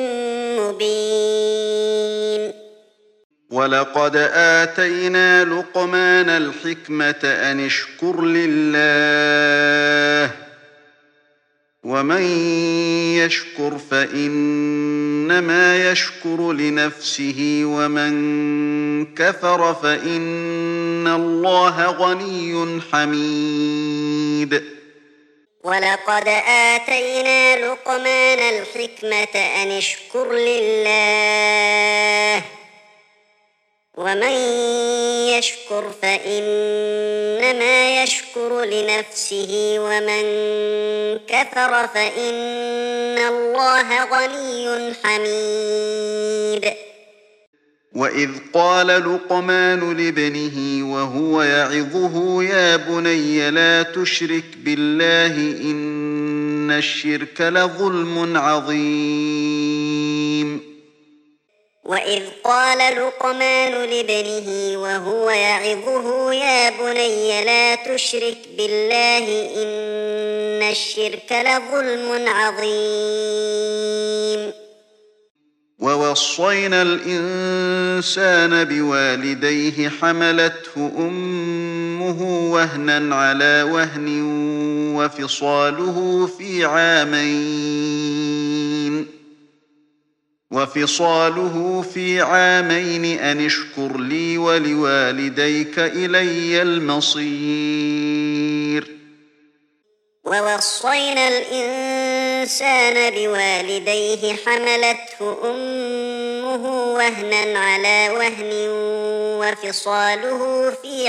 مبين ولقد آتينا لقمان الحكمة أن اشكر لله ومن يشكر فإنما يشكر لنفسه ومن كفر فإن الله غني حميد ولقد آتينا لقمان الحكمة أن اشكر لله ومن يشكر فإنما يشكر لنفسه ومن كفر فإن الله غني حميد وإذ قال لقمان لابنه وهو يعظه يا بني لا تشرك بالله إن الشرك لظلم عظيم وإذ قال لقمان لابنه وهو يعظه يا بني لا تشرك بالله إن الشرك لظلم عظيم ووصينا الإنسان بوالديه حملته أمه وهنا على وهن وفصاله في عامين وفصاله في عامين أن اشكر لي ولوالديك إلي المصير ووصينا الإنسان بوالديه حملته أمه وهنا على وهن وفصاله في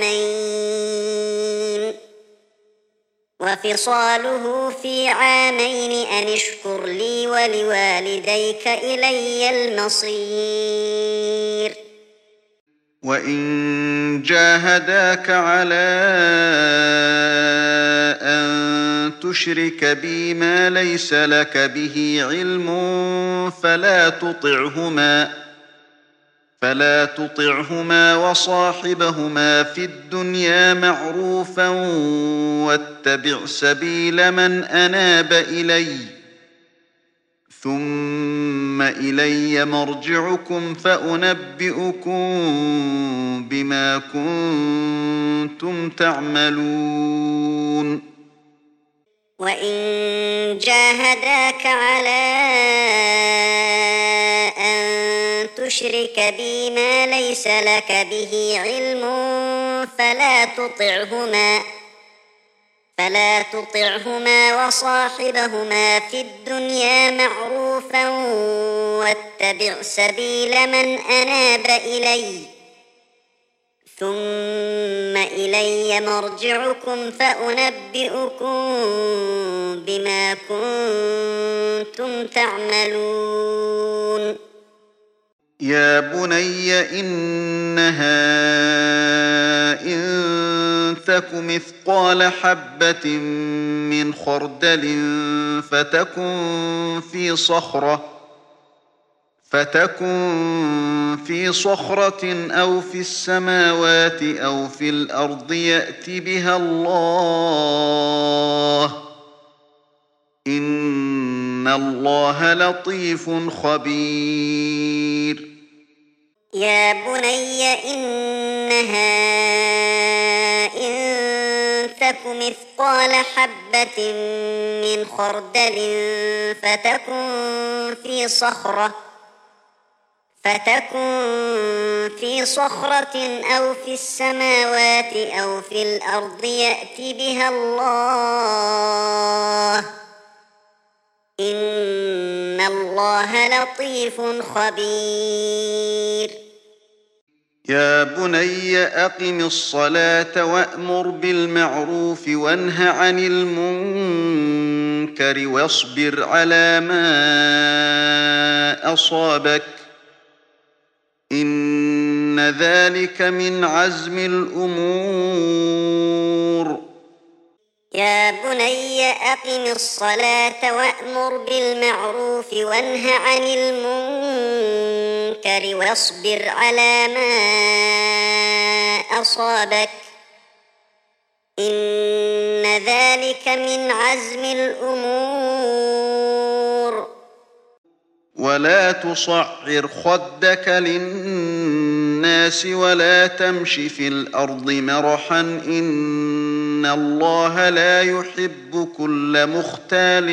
عامين وفصاله في عامين أن اشكر لي ولوالديك إلي المصير وإن جاهداك على أن تشرك بي ما ليس لك به علم فلا تطعهما فلا تطعهما وصاحبهما في الدنيا معروفا واتبع سبيل من أناب إلي ثم إلي مرجعكم فأنبئكم بما كنتم تعملون وإن جاهداك على أن تشرك بي ما ليس لك به علم فلا تطعهما فلا تطعهما وصاحبهما في الدنيا معروفا واتبع سبيل من أناب إلي ثم إلي مرجعكم فأنبئكم بما كنتم تعملون يا بني إنها إن تك مثقال حبة من خردل فتكن في صخرة فتكن في صخرة أو في السماوات أو في الأرض يأت بها الله إن الله لطيف خبير يا بني إنها إن تك مثقال حبة من خردل فتكن في صخرة فتكن في صخرة أو في السماوات أو في الأرض يأت بها الله إن الله لطيف خبير يا بني أقم الصلاة وأمر بالمعروف وانه عن المنكر واصبر على ما أصابك إن ذلك من عزم الأمور يا بني أقم الصلاة وأمر بالمعروف وانه عن المنكر واصبر على ما أصابك إن ذلك من عزم الأمور ولا تصعر خدك للناس ولا تمش في الأرض مرحا إن الله لا يحب كل مختال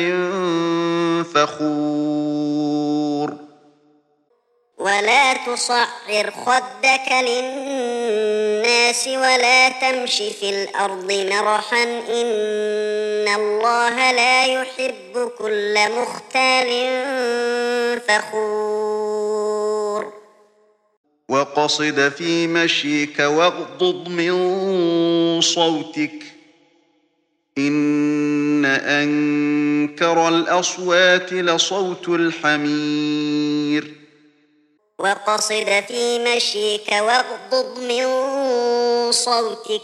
فخور ولا تصعر خدك للناس ولا تمش في الأرض مرحا إن الله لا يحب كل مختال فخور وقصد في مشيك واغضض من صوتك إن أنكر الأصوات لصوت الحمير وقصد في مشيك واغضض من صوتك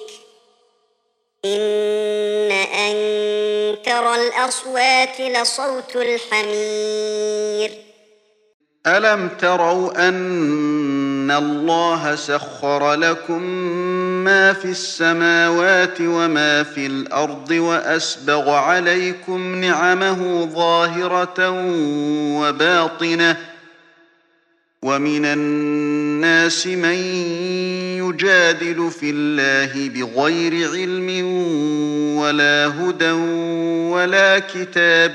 إن أنكر الأصوات لصوت الحمير ألم تروا أن الله سخر لكم ما في السماوات وما في الأرض وأسبغ عليكم نعمه ظاهرة وباطنة ومن الناس من يجادل في الله بغير علم ولا هدى ولا كتاب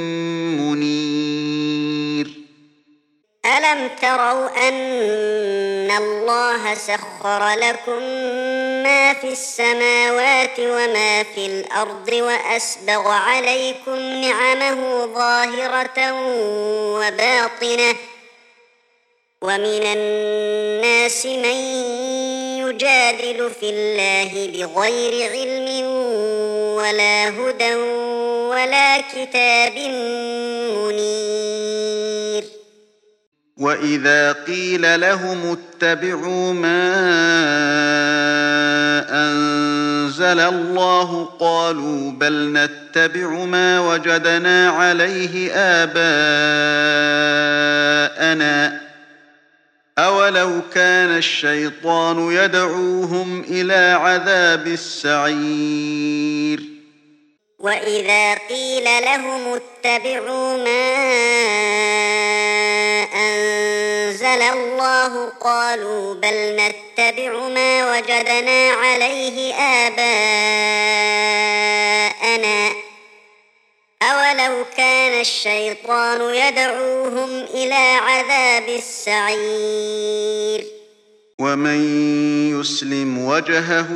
منير ألم تروا أن الله سخر لكم ما في السماوات وما في الأرض وأسبغ عليكم نعمه ظاهرة وباطنة ومن الناس من يجادل في الله بغير علم ولا هدى ولا كتاب منير وإذا قيل لهم اتبعوا ما أنزل الله قالوا بل نتبع ما وجدنا عليه آباءنا أولو كان الشيطان يدعوهم إلى عذاب السعير وإذا قيل لهم اتبعوا ما أنزل الله قالوا بل نتبع ما وجدنا عليه آباءنا أولو كان الشيطان يدعوهم إلى عذاب السعير ومن يسلم وجهه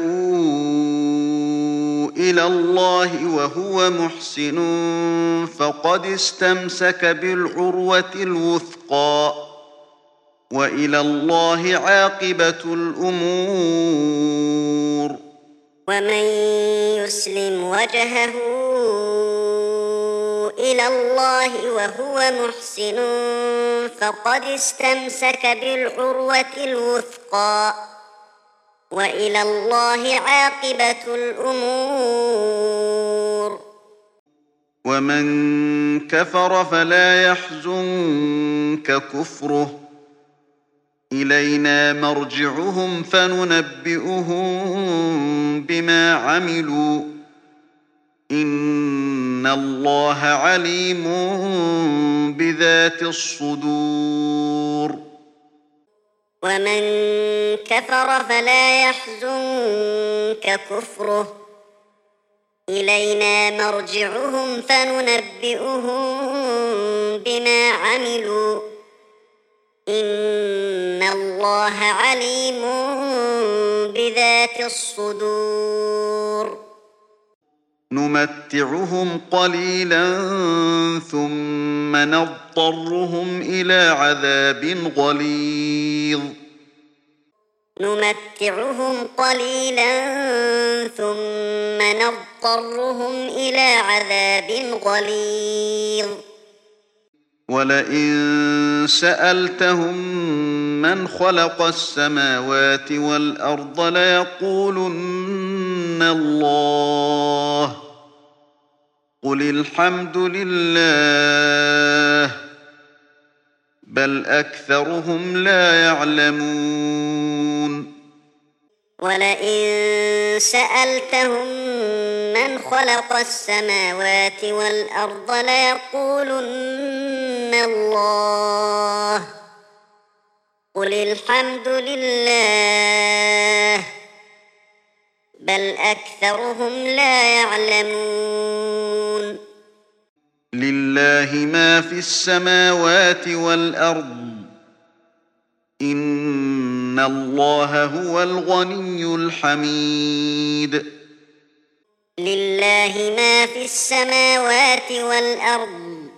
إلى الله وهو محسن فقد استمسك بالعروة الوثقى وإلى الله عاقبة الأمور. ومن يسلم وجهه إلى الله وهو محسن فقد استمسك بالعروة الوثقى وإلى الله عاقبة الأمور. ومن كفر فلا يحزنك كفره، إلينا مرجعهم فننبئهم بما عملوا، إن الله عليم بذات الصدور. ومن كفر فلا يحزنك كفره، إلينا مرجعهم فننبئهم بما عملوا، إن الله عليم بذات الصدور. نمتعهم قليلا ثم نضطرهم إلى عذاب غليظ. نمتعهم قليلا ثم نضطرهم إلى عذاب غليظ. ولئن سألتهم من خلق السماوات والأرض ليقولن الله، قل الحمد لله، بل أكثرهم لا يعلمون. ولئن سألتهم من خلق السماوات والأرض ليقولن الله، قل الحمد لله، بل أكثرهم لا يعلمون. لله ما في السماوات والأرض، إن الله هو الغني الحميد. لله ما في السماوات والأرض،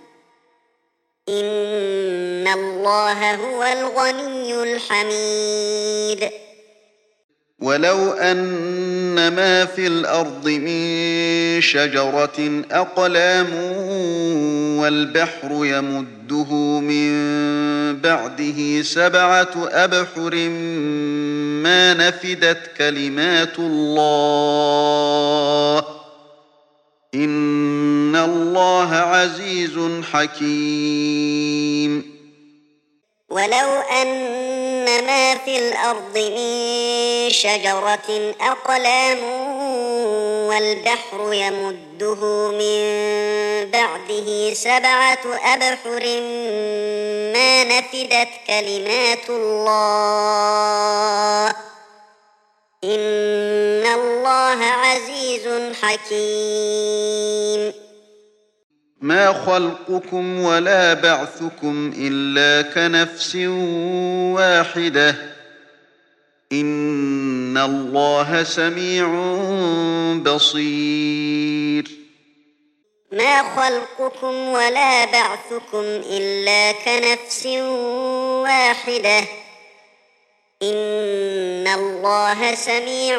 إن الله هو الغني الحميد. ولو أن ما في الأرض من شجرة أقلام والبحر يمده من بعده سبعة أبحر ما نفدت كلمات الله، إن الله عزيز حكيم. ولو أن ما في الأرض من شجرة أقلام والبحر يمده من بعده سبعة أبحر ما نفدت كلمات الله، إن الله عزيز حكيم. ما خلقكم ولا بعثكم إلا كنفس واحدة، إن الله سميع بصير. ما خلقكم ولا بعثكم إلا كنفس واحدة، إن الله سميع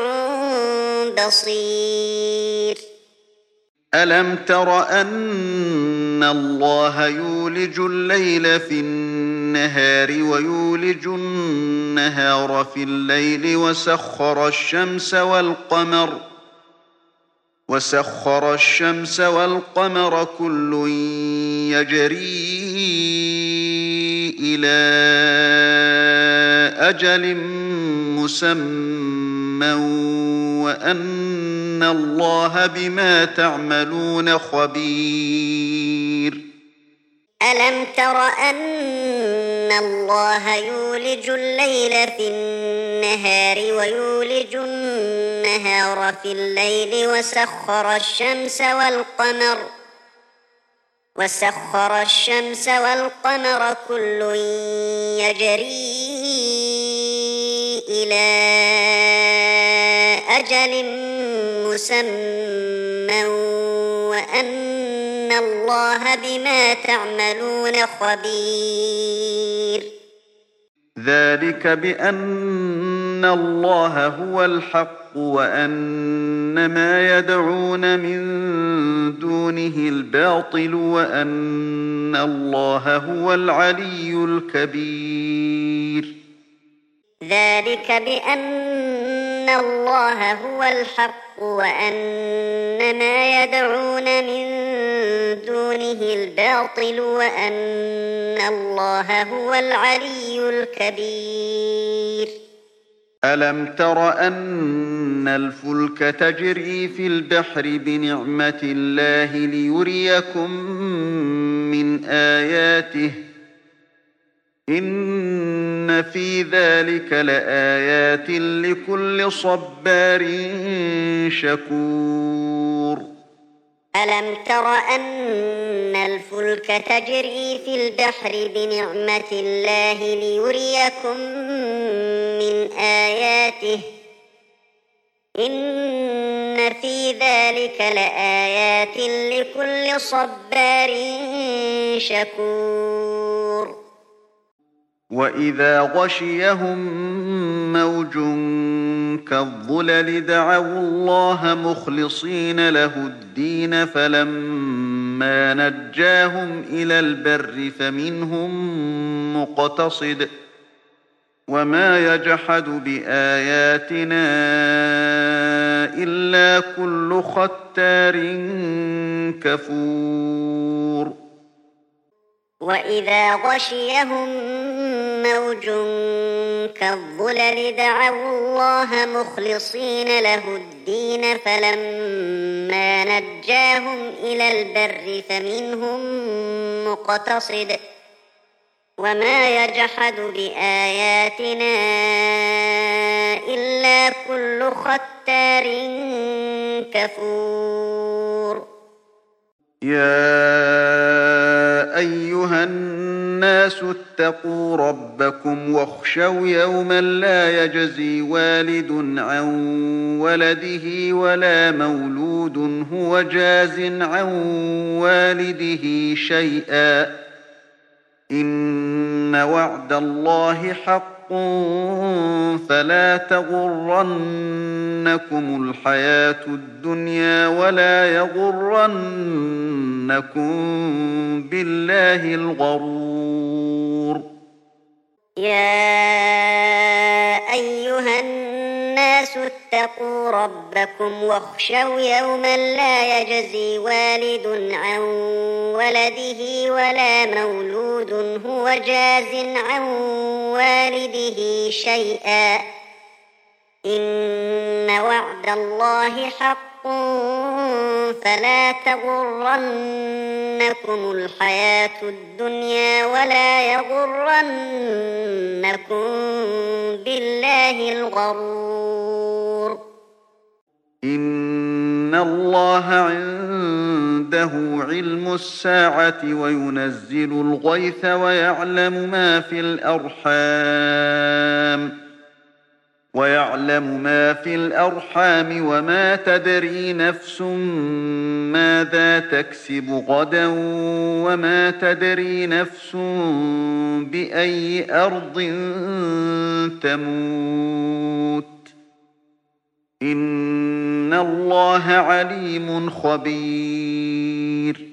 بصير. ألم تر أن الله يولج الليل في النهار ويولج النهار في الليل وسخر الشمس والقمر وسخر الشمس والقمر كل يجري إلى أجل مسمى وأن الله بما تعملون خبير. ألم تر أن الله يولج الليل في النهار ويولج النهار في الليل وسخر الشمس والقمر وسخر الشمس والقمر كل يجري إلى أجل مسمى وأن الله بما تعملون خبير. ذلك بأن الله هو الحق وأن ما يدعون من دونه الباطل وأن الله هو العلي الكبير ذلك بأن الله هو الحق وأن ما يدعون من دونه الباطل وأن الله هو العلي الكبير ألم تر أن الفلك تجري في البحر بنعمة الله ليريكم من آياته إن في ذلك لآيات لكل صبار شكور ألم تر أن الفلك تجري في البحر بنعمة الله ليريكم من آياته إن في ذلك لآيات لكل صبار شكور وإذا غشيهم موج كالظلل دعوا الله مخلصين له الدين فلما نجاهم إلى البر فمنهم مقتصد وما يجحد بآياتنا إلا كل ختار كفور وإذا غشيهم موج كالظلل دعوا الله مخلصين له الدين فلما نجاهم إلى البر فمنهم مقتصد وما يجحد بآياتنا إلا كل ختار كفور يا أيها الناس اتقوا ربكم واخشوا يوما لا يجزي والد عن ولده ولا مولود هو جاز عن والده شيئا إن وعد الله حق فلا تغرنكم الحياة الدنيا ولا يغرنكم بالله الغرور يا أيها الناس اتقوا ربكم واخشوا يوما لا يجزي والد عن ولده ولا مولود هو جاز عن والده شيئا إن وعد الله حق فلا تغرنكم الحياة الدنيا ولا يغرنكم بالله الغرور إن الله عنده علم الساعة وينزل الغيث ويعلم ما في الأرحام ويعلم ما في الأرحام وما تدري نفس ماذا تكسب غدا وما تدري نفس بأي أرض تموت إن الله عليم خبير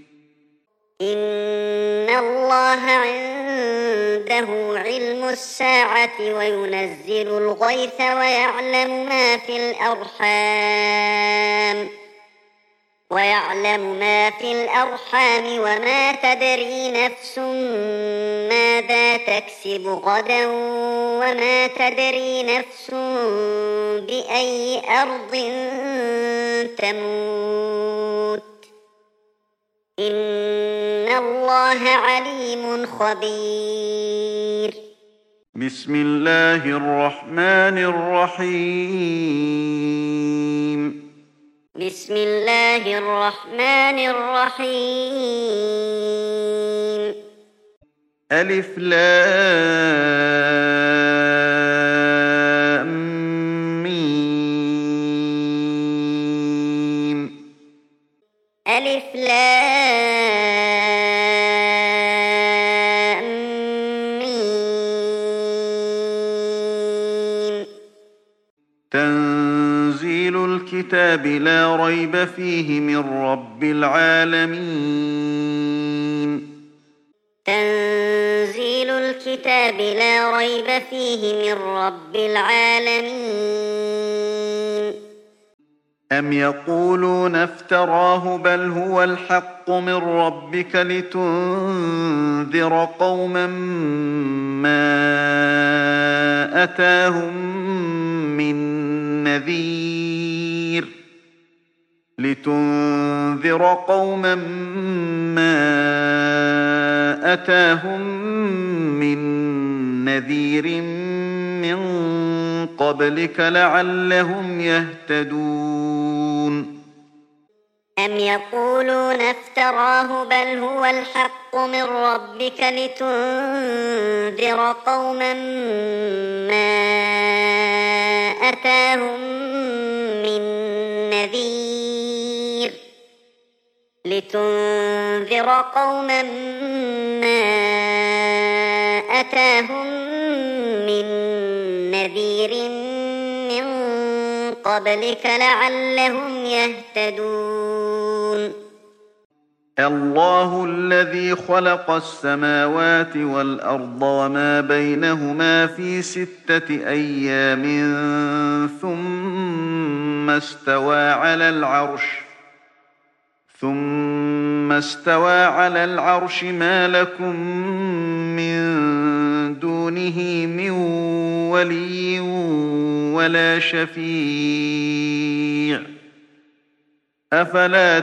إن الله عنده علم الساعة وينزل الغيث ويعلم ما في الأرحام ويعلم ما في الأرحام وما تدري نفس ماذا تكسب غدا وما تدري نفس بأي أرض تموت إن الله عليم خبير بسم الله الرحمن الرحيم بسم الله الرحمن الرحيم ألف لام ميم ألف لام ميم تنزيل الكتاب لا ريب فيه من رب العالمين تنزيل الكتاب لا ريب فيه من رب العالمين أم يقولون افتراه بل هو الحق من ربك لتنذر قوما ما أتاهم من نذير لتنذر قوما ما أتاهم من نذير من قبلك لعلهم يهتدون أم يقولون افتراه بل هو الحق من ربك لتنذر قوما ما أتاهم من نذير لتنذر قوما ما أتاهم من نذير من قبلك لعلهم يهتدون الله الذي خلق السماوات والأرض وما بينهما في ستة أيام ثم استوى على العرش ثم استوى على العرش ما لكم من دونه من ولي ولا شفيع أفلا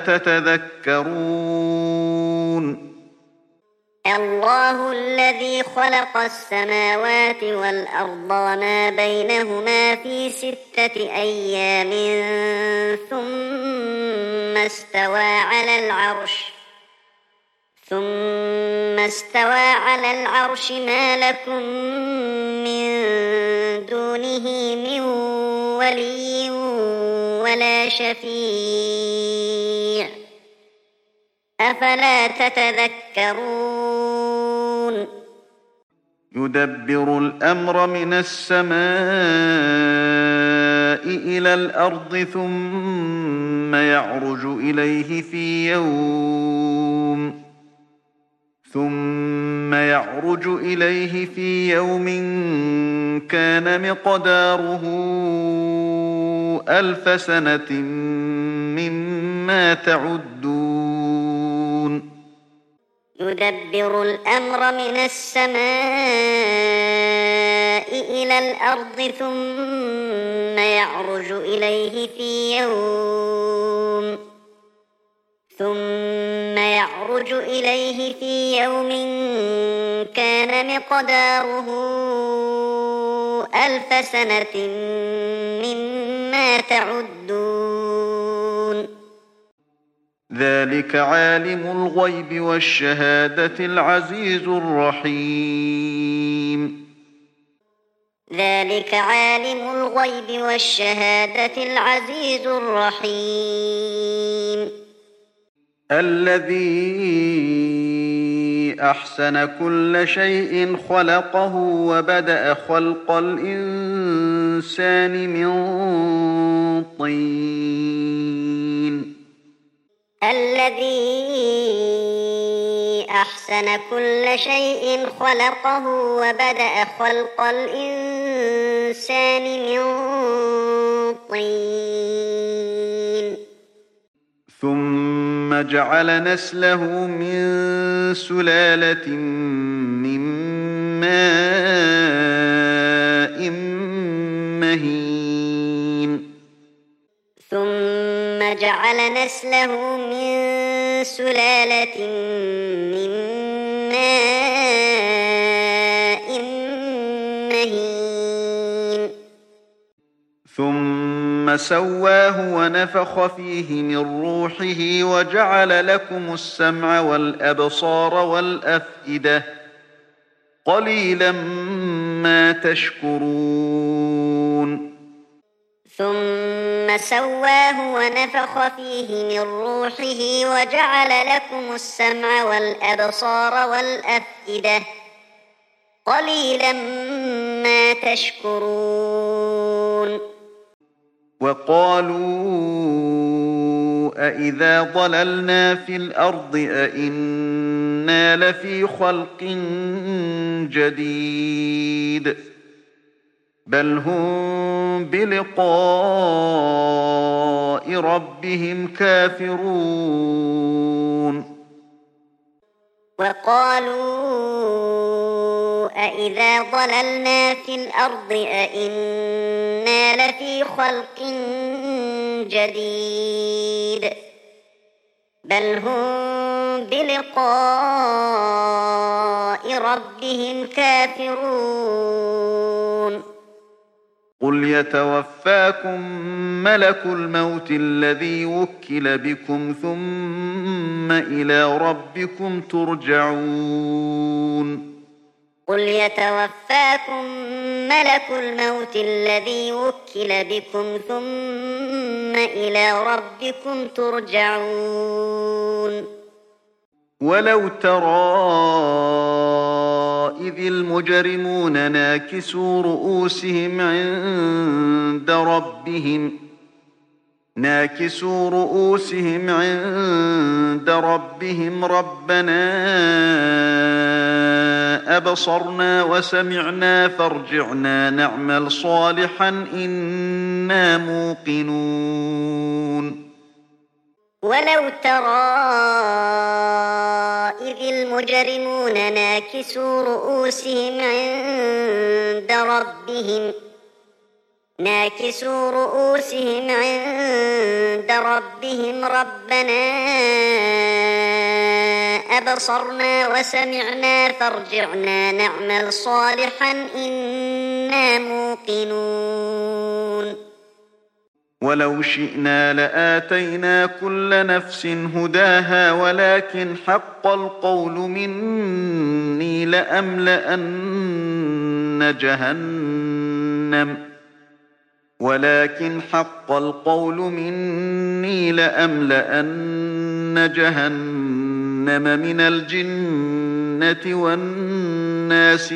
تتذكرون الله الذي خلق السماوات والأرض وما بينهما في ستة أيام ثم استوى على العرش ثم استوى على العرش ما لكم من دونه من ولي ولا شفيع أفلا تتذكرون يدبر الأمر من السماء إلى الأرض ثم يعرج إليه في يوم ثم يعرج إليه في يوم كان مقداره ألف سنة مما تعدون يدبر الأمر من السماء إلى الأرض ثم يعرج إليه في يوم ثم يعرج إليه في يوم كان مقداره ألف سنة مما تعدون ذلك عالم الغيب والشهادة العزيز الرحيم ذلك عالم الغيب والشهادة العزيز الرحيم الذي أحسن كل شيء خلقه وبدأ خلق الإنسان من طين الذي أحسن كل شيء خلقه وبدأ خلق الإنسان من طين ثم جعل نسله من سلالة من ماء مهين ثم جعل نسله من سلالة من ماء مهين ثم سواه ونفخ فيه من روحه وجعل لكم السمع والأبصار والأفئدة قليلا ما تشكرون ثم سواه ونفخ فيه من روحه وجعل لكم السمع والأبصار والأفئدة قليلا ما تشكرون وقالوا أإذا ضللنا في الأرض أإنا لفي خلق جديد بل هم بلقاء ربهم كافرون وقالوا أإذا ضللنا في الأرض أإنا لفي خلق جديد بل هم بلقاء ربهم كافرون قل يتوفاكم ملك الموت الذي وكل بكم ثم إلى ربكم ترجعون قل يتوفاكم ملك الموت الذي وكل بكم ثم إلى ربكم ترجعون ولو ترى إذ المجرمون ناكسوا رؤوسهم عند ربهم ناكسوا رؤوسهم عند ربهم ربنا أبصرنا وسمعنا فارجعنا نعمل صالحا إنا موقنون ولو ترى إذ المجرمون ناكسوا رؤوسهم عند ربهم ناكسوا رؤوسهم عند ربهم ربنا أبصرنا وسمعنا فارجعنا نعمل صالحا إنا موقنون ولو شئنا لآتينا كل نفس هداها ولكن حق القول مني لأملأن جهنم ولكن حق القول مني لأملأن جهنم من الجنة والناس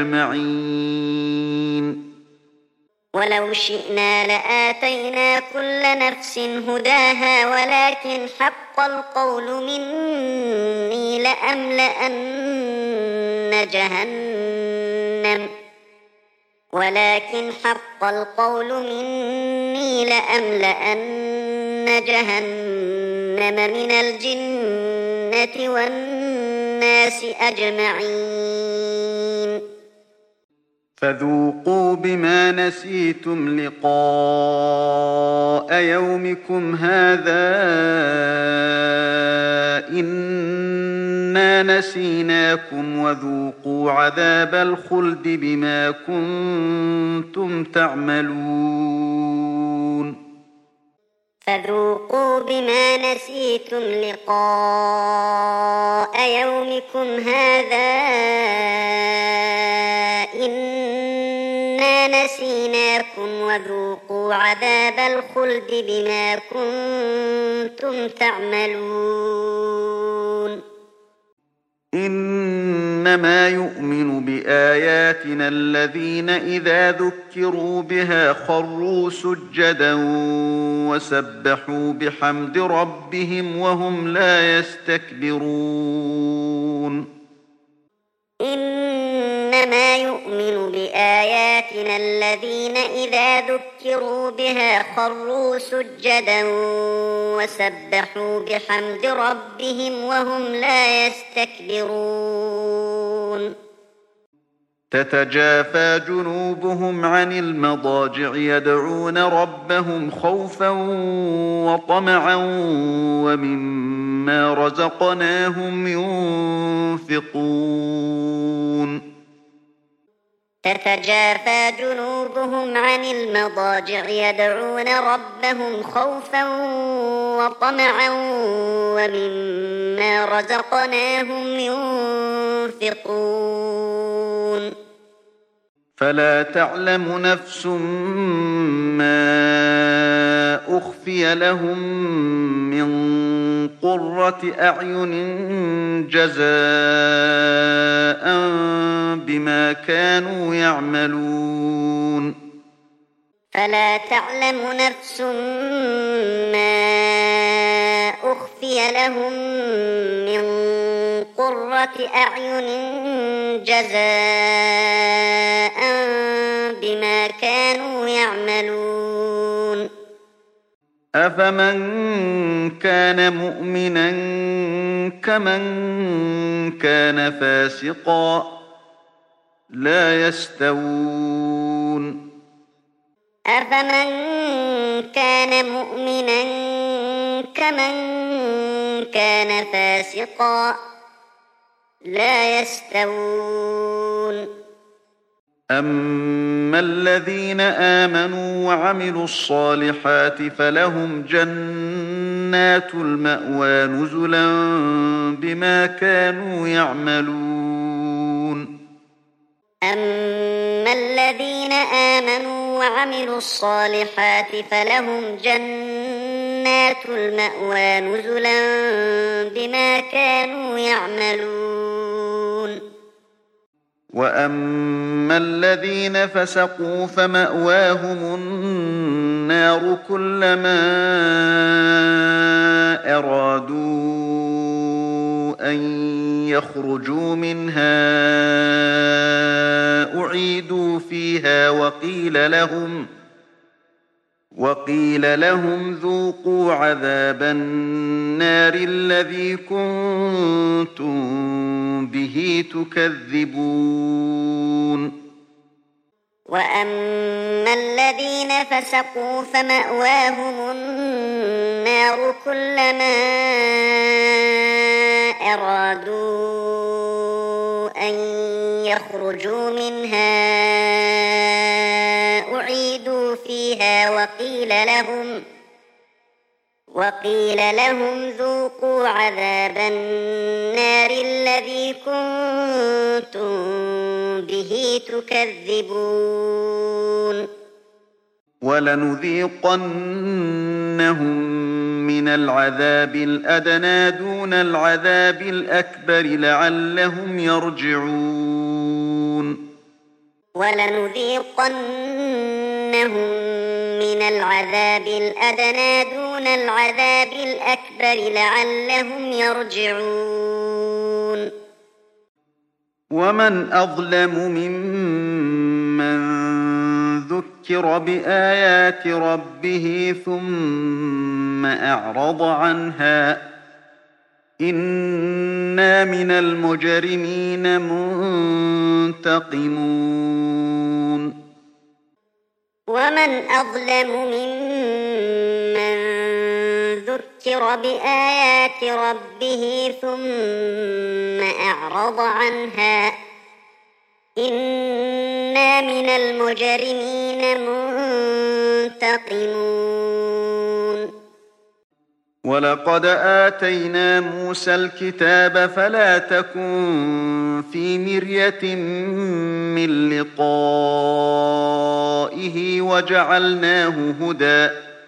أجمعين ولو شئنا لآتينا كل نفس هداها ولكن حق القول مني لأملأن جهنم ولكن حق القول مني لأملأن جهنم من الجنة والناس أجمعين فذوقوا بما نسيتم لقاء يومكم هذا إنا نسيناكم وذوقوا عذاب الخلد بما كنتم تعملون فذوقوا بما نسيتم لقاء يومكم هذا إنا نسيناكم وذوقوا عذاب الخلد بما كنتم تعملون إنما يؤمن بآياتنا الذين إذا ذكروا بها خروا سجدا وسبحوا بحمد ربهم وهم لا يستكبرون إنما يؤمن بآياتنا الذين إذا ذكروا بها خروا سجدا وسبحوا بحمد ربهم وهم لا يستكبرون تتجافى جنوبهم عن المضاجع يدعون ربهم خوفا وطمعا ومما رزقناهم ينفقون تتجافى جنوبهم عن المضاجع يدعون ربهم خوفا وطمعا ومما رزقناهم ينفقون فلا تعلم نفس ما أخفي لهم من قرة أعين جزاء بما كانوا يعملون فلا تعلم نفس ما أخفي لهم من قرة أعين جزاء بما كانوا يعملون أفمن كان مؤمنا كمن كان فاسقا لا يستوون أفمن كان مؤمنا كمن كان فاسقا لا يستوون أما الذين آمنوا وعملوا الصالحات فلهم جنات المأوى نزلا بما كانوا يعملون أما الذين آمنوا وعملوا الصالحات فلهم جنات المأوى نزلا بما كانوا يعملون وأما الذين فسقوا فمأواهم النار كلما أرادوا أن يخرجوا منها أعيدوا فيها وقيل لهم وقيل لهم ذوقوا عذاب النار الذي كنتم به تكذبون وأما الذين فسقوا فمأواهم النار كلما أرادوا أن يخرجوا منها أعيدوا فيها وقيل لهم وقيل لهم ذوقوا عذاب النار الذي كنتم به تكذبون ولنذيقنهم من العذاب الأدنى دون العذاب الأكبر لعلهم يرجعون ولنذيقنهم من العذاب الأدنى دون العذاب الأكبر لعلهم يرجعون ومن أظلم ممن ذكر بآيات ربه ثم أعرض عنها إنا من المجرمين منتقمون ومن أظلم ممن ذكر بآيات ربه ثم أعرض عنها إنا من المجرمين منتقمون ولقد آتينا موسى الكتاب فلا تكن في مرية من لقائه وجعلناه هدى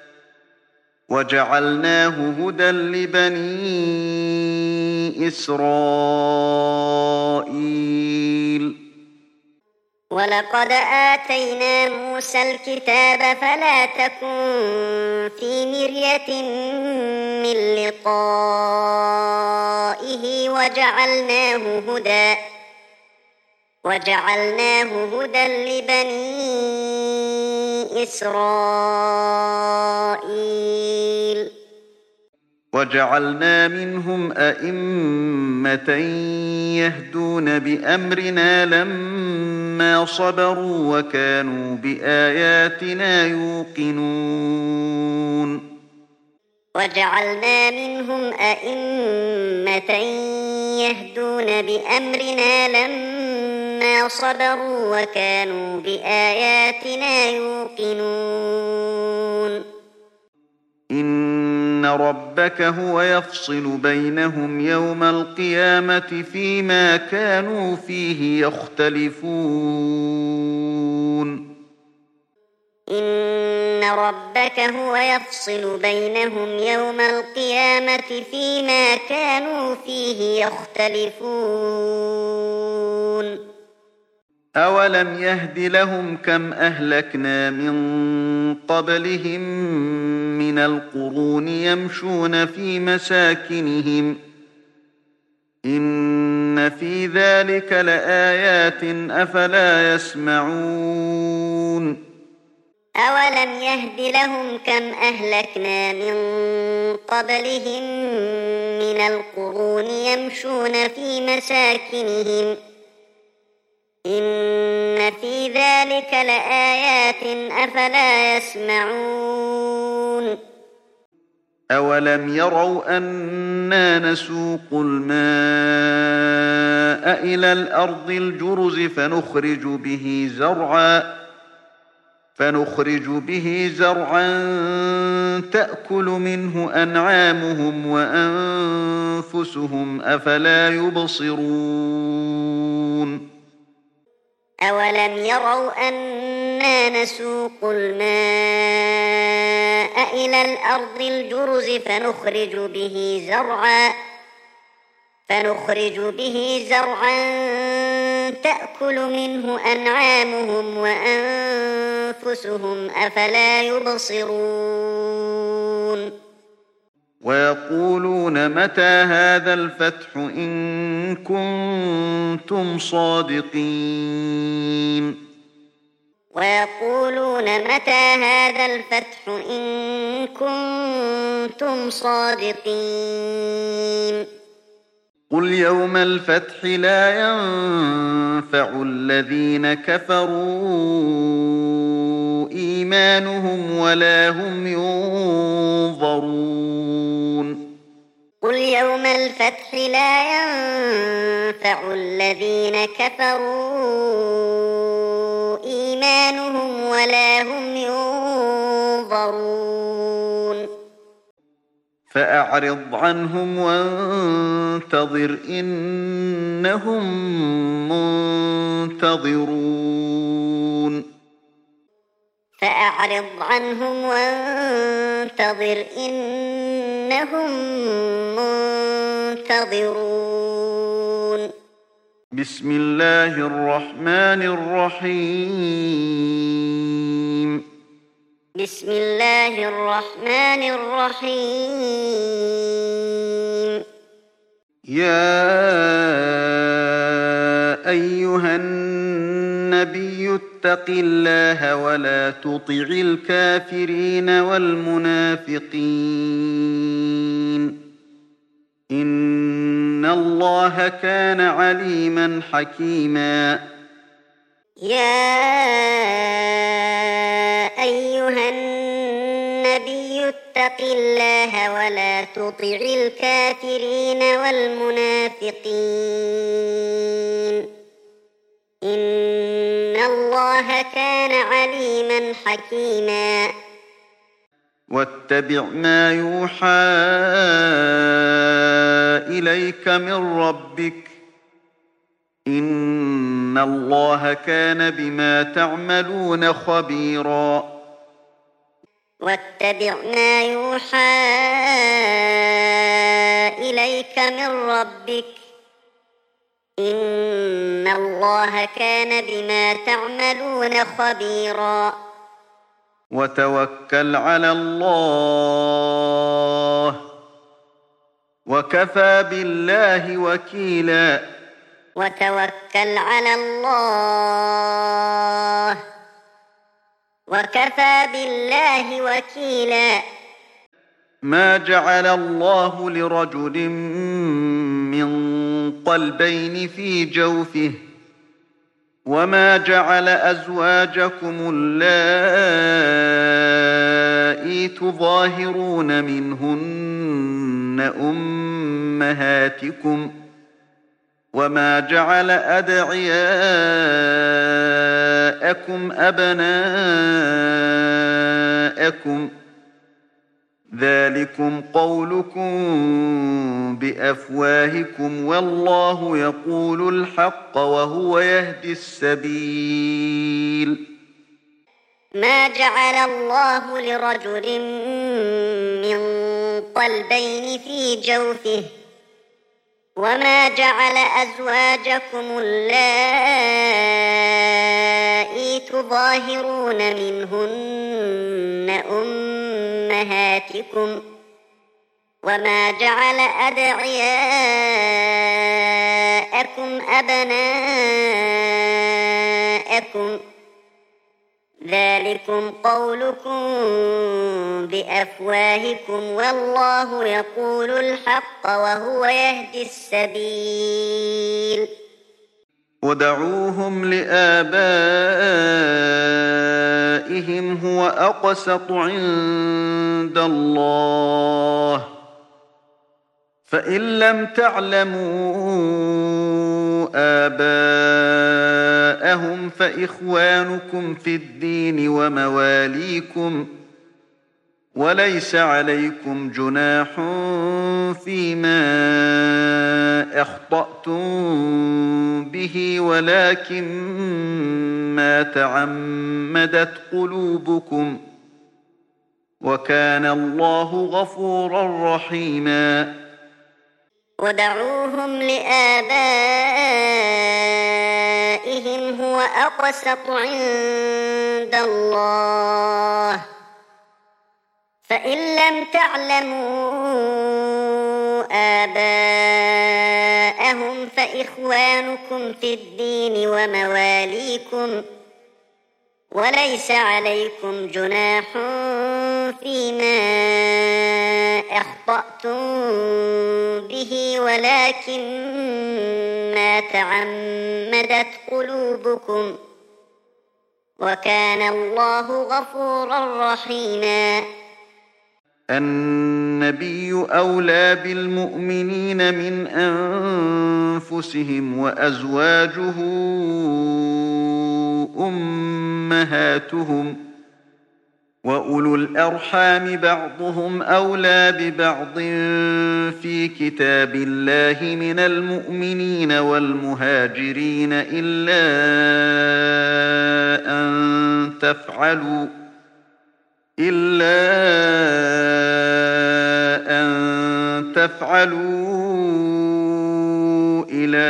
وجعلناه هدى لبني إسرائيل ولقد آتينا موسى الكتاب فلا تكن في مرية من لقائه وجعلناه هدى وجعلناه هدى لبني إسرائيل وجعلنا منهم أئمة يهدون بأمرنا لما صبروا وكانوا بآياتنا يوقنون وجعلنا منهم أئمة يهدون بأمرنا لما صبروا وكانوا بآياتنا يوقنون إن ربك هو يفصل بينهم يوم القيامة فيما كانوا فيه يختلفون إن ربك هو يفصل بينهم يوم القيامة فيما كانوا فيه يختلفون أولم يهد لهم كم أهلكنا من قبلهم من القرون يمشون في مساكنهم إن في ذلك لآيات أفلا يسمعون أولم يهد لهم كم أهلكنا من قبلهم من القرون يمشون في مساكنهم إن في ذلك لآيات أفلا يسمعون أولم يروا أنا نسوق الماء إلى الأرض الجرز فنخرج به زرعا فنخرج به زرعا تأكل منه أنعامهم وأنفسهم أفلا يبصرون أولم يروا أنا نسوق الماء إلى الأرض الجرز فنخرج به زرعا فنخرج به زرعا تأكل منه أنعامهم وأنفسهم أفلا يبصرون ويقولون متى هذا الفتح إن كنتم صادقين ويقولون متى هذا الفتح إن كنتم صادقين قل يوم الفتح لا ينفع الذين كفروا إيمانهم ولا هم ينظرون قل يوم الفتح لا ينفع الذين كفروا إيمانهم ولا هم ينظرون فأعرض عنهم وانتظر إنهم منتظرون فأعرض عنهم وانتظر إنهم منتظرون بسم الله الرحمن الرحيم بسم الله الرحمن الرحيم يا أيها النبي اتق الله ولا تطع الكافرين والمنافقين إن الله كان عليما حكيما يا أيها النبي اتق الله ولا تطع الكافرين والمنافقين إن الله كان عليما حكيما واتبع ما يوحى إليك من ربك إن الله كان بما تعملون خبيرا واتبع ما يوحى إليك من ربك إن الله كان بما تعملون خبيرا وتوكل على الله وكفى بالله وكيلا وتوكل على الله وكفى بالله وكيلا ما جعل الله لرجل من قلبين في جوفه وما جعل أزواجكم اللائي تظاهرون منهن أمهاتكم وما جعل أدعياءكم أبناءكم ذلكم قولكم بأفواهكم والله يقول الحق وهو يهدي السبيل ما جعل الله لرجل من قلبين في جوفه وما جعل أزواجكم اللائي تظاهرون منهن أمهاتكم وما جعل أدعياءكم أبناءكم ذلكم قولكم بأفواهكم والله يقول الحق وهو يهدي السبيل ودعوهم لآبائهم هو أقسط عند الله فإن لم تعلموا آباءهم فإخوانكم في الدين ومواليكم وليس عليكم جناح فيما أخطأتم به ولكن ما تعمدت قلوبكم وكان الله غفورا رحيما ودعوهم لآبائهم هو أقسط عند الله فإن لم تعلموا آباءهم فإخوانكم في الدين ومواليكم وليس عليكم جناح فيما أخطأتم به ولكن ما تعمدت قلوبكم وكان الله غفورا رحيما النبي أولى بالمؤمنين من أنفسهم وأزواجه أمهاتهم وأولو الأرحام بعضهم أولى ببعض في كتاب الله من المؤمنين والمهاجرين إلا أن تفعلوا إلا أن تفعلوا إلى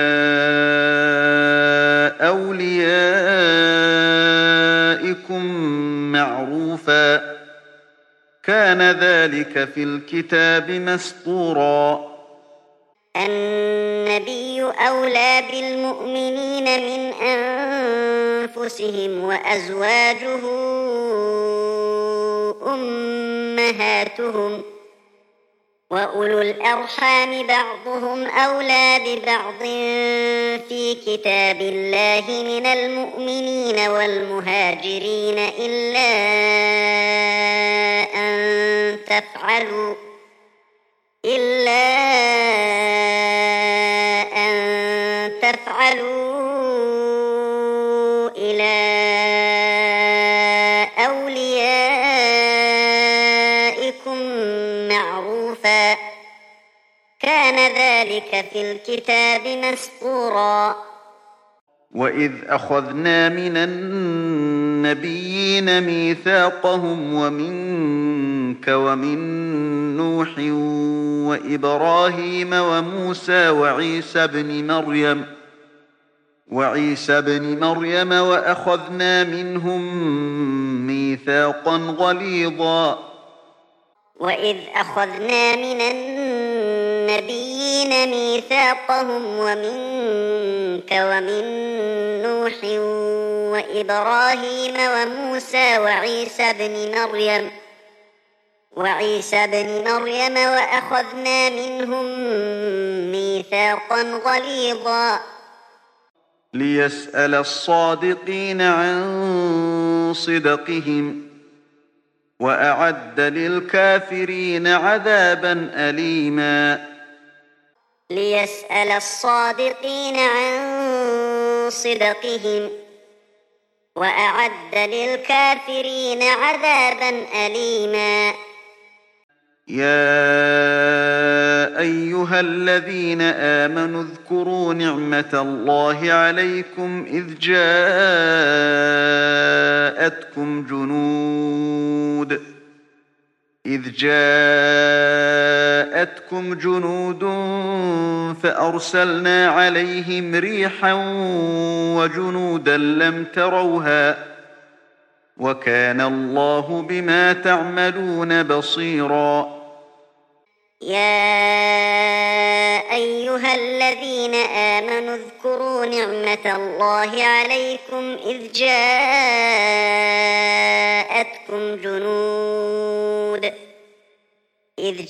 أوليائكم معروفا كان ذلك في الكتاب مسطورا النبي أولى بالمؤمنين من أنفسهم وأزواجه أمهاتهم وأولو الأرحام بعضهم أولى ببعض في كتاب الله من المؤمنين والمهاجرين إلا أن تفعلوا إلا أن تفعلوا إلى أوليائكم معروفا كان ذلك في الكتاب مسطورا وإذ أخذنا من النبيين ميثاقهم ومنك ومن نوح وإبراهيم وموسى وعيسى بن مريم وعيسى بن مريم وأخذنا منهم ميثاقا غليظا وإذ أخذنا من النبيين ميثاقهم ومنك ومن نوح وإبراهيم وموسى وعيسى بن مريم وعيسى بن مريم وأخذنا منهم ميثاقا غليظا ليسأل الصادقين عن صدقهم وأعد للكافرين عذابا أليما ليسأل الصادقين عن صدقهم وأعد للكافرين عذابا أليما يا أيها الذين آمنوا اذكروا نعمة الله عليكم إذ جاءتكم جنود إذ جاءتكم جنود فأرسلنا عليهم ريحا وجنودا لم تروها وكان الله بما تعملون بصيرا. يا أيها الذين آمنوا اذكروا نعمة الله عليكم إذ جاءتكم جنود إذ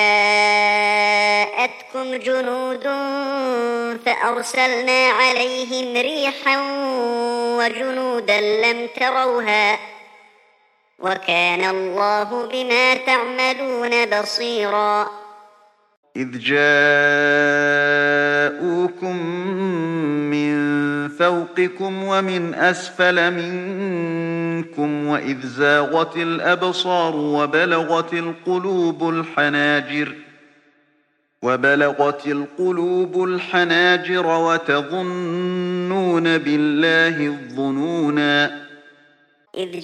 جاءتكم جنود فأرسلنا عليهم ريحا وجنودا لم تروها وكان الله بما تعملون بصيرا. إذ جاءوكم من فوقكم ومن أسفل منكم وإذ زاغت الأبصار وبلغت القلوب الحناجر وبلغت القلوب الحناجر وتظنون بالله الظنونا. إذ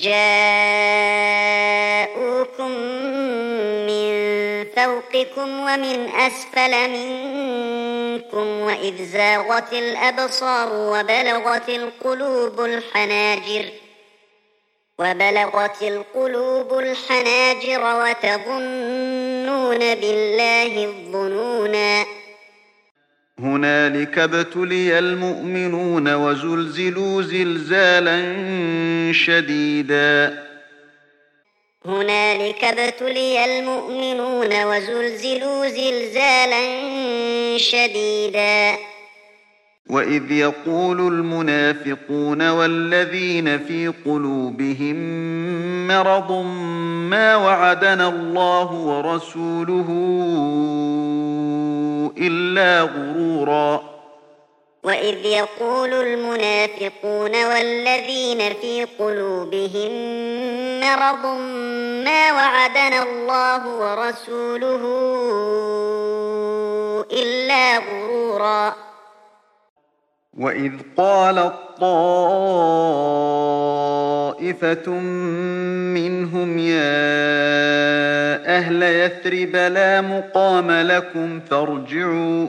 جاءوكم من فوقكم ومن أسفل منكم وإذ زاغت الأبصار وبلغت القلوب الحناجر وبلغت القلوب الحناجر وتظنون بالله الظنونا. هنالك ابتلي المؤمنون وزلزلوا زلزالا شديدا. هنالك ابتلي المؤمنون وزلزلوا زلزالا شديدا. وإذ يقول المنافقون والذين في قلوبهم مرض ما وعدنا الله ورسوله إلا غرورا. وإذ يقول المنافقون والذين في قلوبهم مرض ما وعدنا الله ورسوله إلا غرورا. وإذ قالت طائفة منهم يا أهل يثرب لا مقام لكم فارجعوا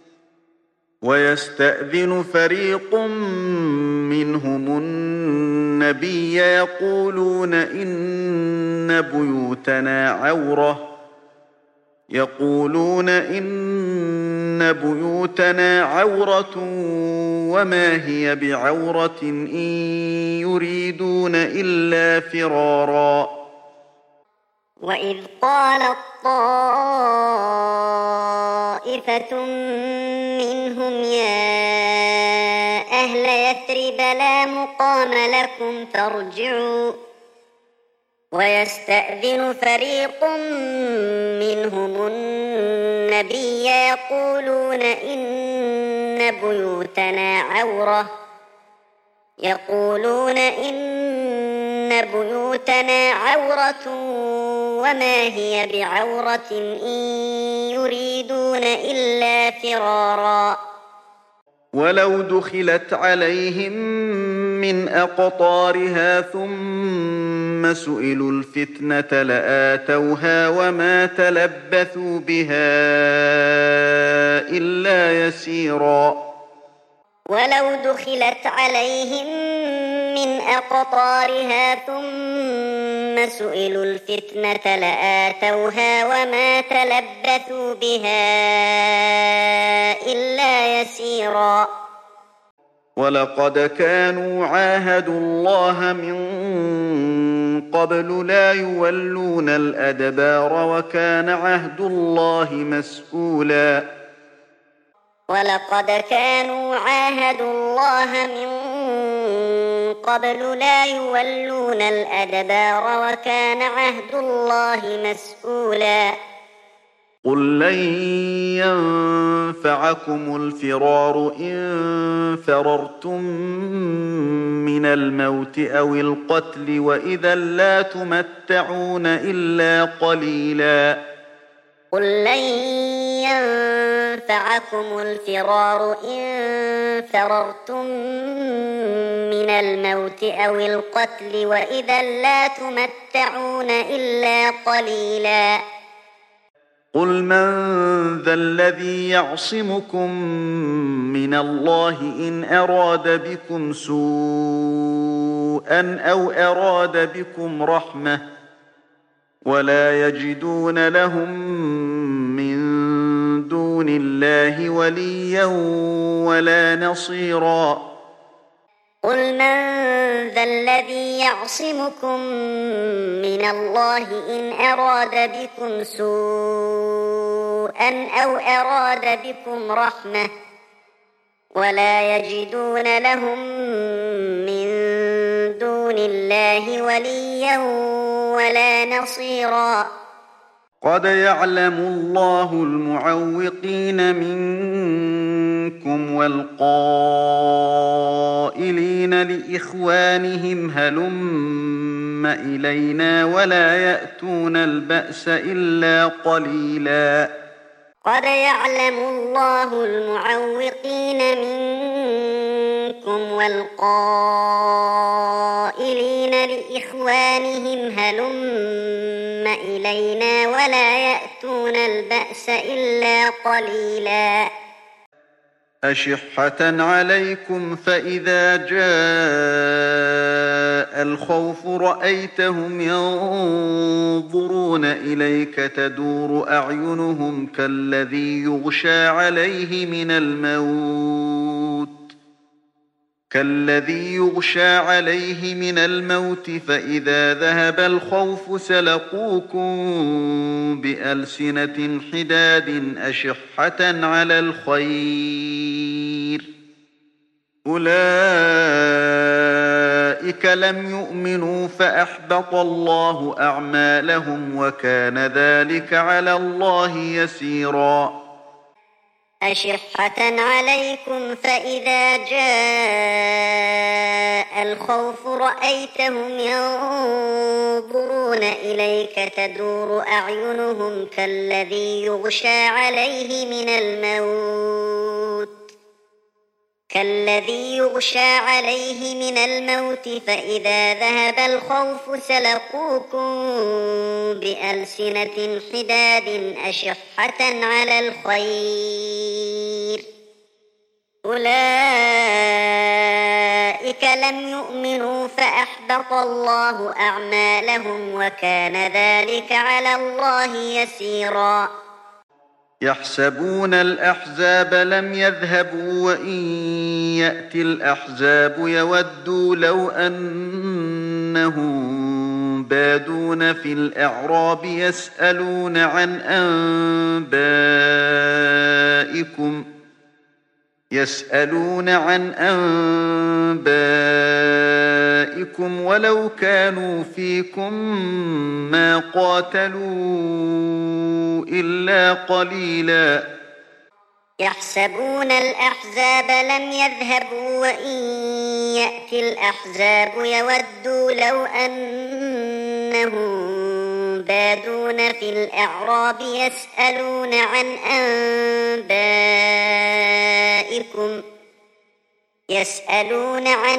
ويستأذن فريق منهم النبي يقولون إن بيوتنا عورة يقولون إن بيوتنا عورة وما هي بعورة إن يريدون إلا فرارا. وإذ قالت طائفة منهم يا أهل يثرب لا مقام لكم فارجعوا ويستأذن فريق منهم النبي يقولون إن بيوتنا عورة يقولون إن بيوتنا عورة وما هي بعورة إن يريدون إلا فرارا. ولو دخلت عليهم من أقطارها ثم سئلوا الفتنة لآتوها وما تلبثوا بها إلا يسيرا. ولو دخلت عليهم من أقطارها ثم سئلوا الفتنة لآتوها وما تلبثوا بها إلا يسيرا. ولقد كانوا عاهدوا الله من قبل لا يولون الأدبار وكان عهد الله مسؤولا. ولقد كانوا عاهدوا الله من قبل لا يولون الأدبار وكان عهد الله مسؤولا. قل لن ينفعكم الفرار إن فررتم من الموت أو القتل وإذا لا تمتعون إلا قليلا. قل لن ينفعكم الفرار إن فررتم من الموت أو القتل وإذا لا تمتعون إلا قليلا. قل من ذا الذي يعصمكم من الله إن أراد بكم سوءا سوءا أو أراد بكم رحمة ولا يجدون لهم من دون الله وليا ولا نصيرا قل من ذا الذي يعصمكم من الله إن أراد بكم سوءا أو أراد بكم رحمة ولا يجدون لهم من دون الله وليا ولا نصيرا قد يعلم الله المعوقين منكم والقائلين لإخوانهم هلم إلينا ولا يأتون البأس إلا قليلا قد يعلم الله المعوقين منكم والقائلين لإخوانهم هلم إلينا ولا يأتون البأس إلا قليلا أشحة عليكم فإذا جاء الخوف رأيتهم ينظرون إليك تدور أعينهم كالذي يغشى عليه من الموت كالذي يغشى عليه من الموت فإذا ذهب الخوف سلقوكم بألسنة حداد أشحة على الخير أولئك لم يؤمنوا فأحبط الله أعمالهم وكان ذلك على الله يسيرا أشحة عليكم فإذا جاء الخوف رأيتهم ينظرون إليك تدور أعينهم كالذي يغشى عليه من الموت كالذي يغشى عليه من الموت فإذا ذهب الخوف سلقوكم بألسنة حداد أشحة على الخير أولئك لم يؤمنوا فأحبط الله أعمالهم وكان ذلك على الله يسيرا يحسبون الأحزاب لم يذهبوا وإن يأتي الأحزاب يودوا لو أنهم بادون في الأعراب يسألون عن أنبائكم يسألون عن أنبائكم ولو كانوا فيكم ما قاتلوا إلا قليلا يحسبون الأحزاب لم يذهبوا وإن يأتي الأحزاب يودوا لو أنهم بادون في الأعراب يسألون عن أنبائكم يسألون عن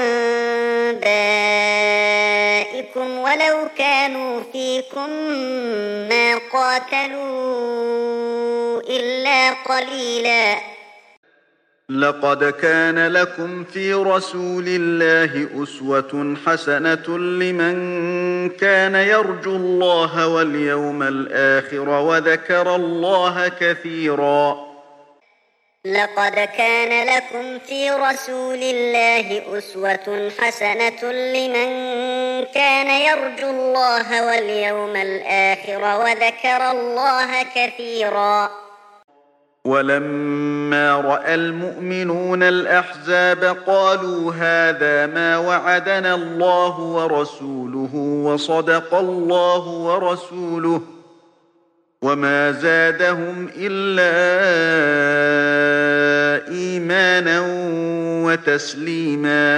أنبائكم ولو كانوا فيكم ما قاتلوا إلا قليلا لقد كان لكم في رسول الله أسوة حسنة لمن كان يرجو الله واليوم الآخر وذكر الله كثيرا لقد كان لكم في رسول الله أسوة حسنة لمن كان يرجو الله واليوم الآخر وذكر الله كثيرا ولما رأى المؤمنون الأحزاب قالوا هذا ما وعدنا الله ورسوله وصدق الله ورسوله وما زادهم إلا إيمانا وتسليما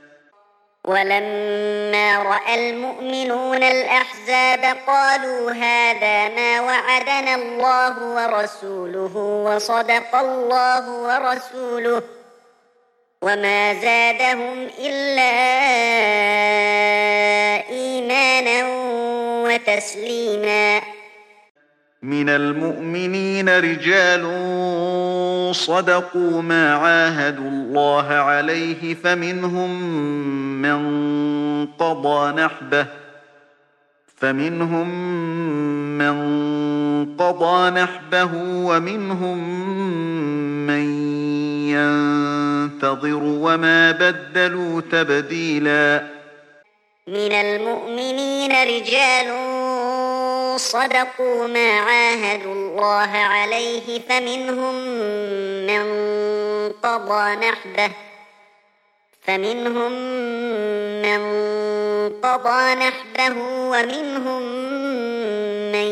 ولما رأى المؤمنون الأحزاب قالوا هذا ما وعدنا الله ورسوله وصدق الله ورسوله وما زادهم إلا إيمانا وتسليما من المؤمنين رجال صدقوا ما عاهدوا الله عليه فمنهم من قضى نحبه فمنهم من قضى نحبه ومنهم من ينتظر وما بدلوا تبديلا. من المؤمنين رجال صدقوا ما عاهدوا الله عليه فمنهم من قضى نحبه فمنهم من قضى نحبه ومنهم من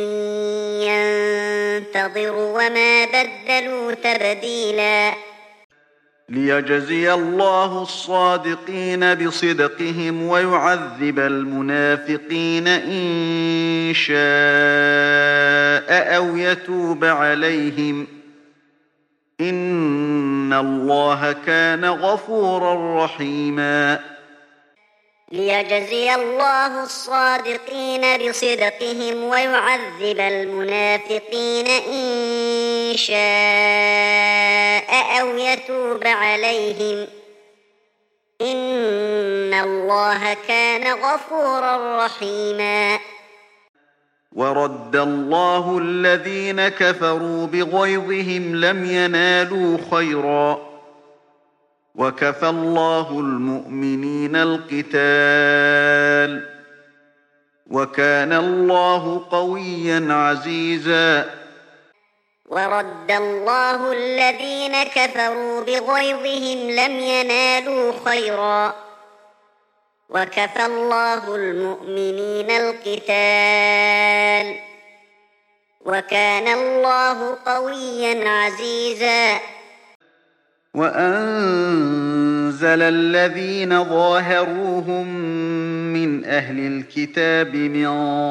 ينتظر وما بدلوا تبديلا. ليجزي الله الصادقين بصدقهم ويعذب المنافقين إن شاء أو يتوب عليهم إن الله كان غفورا رحيما. ليجزي الله الصادقين بصدقهم ويعذب المنافقين إن شاء أو يتوب عليهم إن الله كان غفورا رحيما. ورد الله الذين كفروا بغيظهم لم ينالوا خيرا وكفى الله المؤمنين القتال وكان الله قويا عزيزا. ورد الله الذين كفروا بغيظهم لم ينالوا خيرا وكفى الله المؤمنين القتال وكان الله قويا عزيزا. وأنزل الذين ظاهروهم من أهل الكتاب من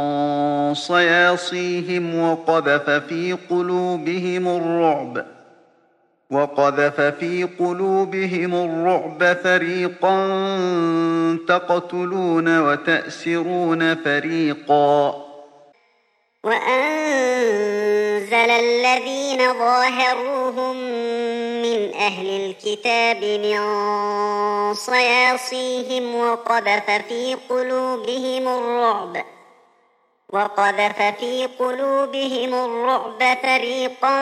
صياصيهم وقذف في قلوبهم الرعب وقذف في قلوبهم الرعب فريقا تقتلون وتأسرون فريقا. وأنزل الذين ظاهروهم من أهل الكتاب من صياصيهم وقذف في قلوبهم الرعب وقذف في قلوبهم الرعب فريقا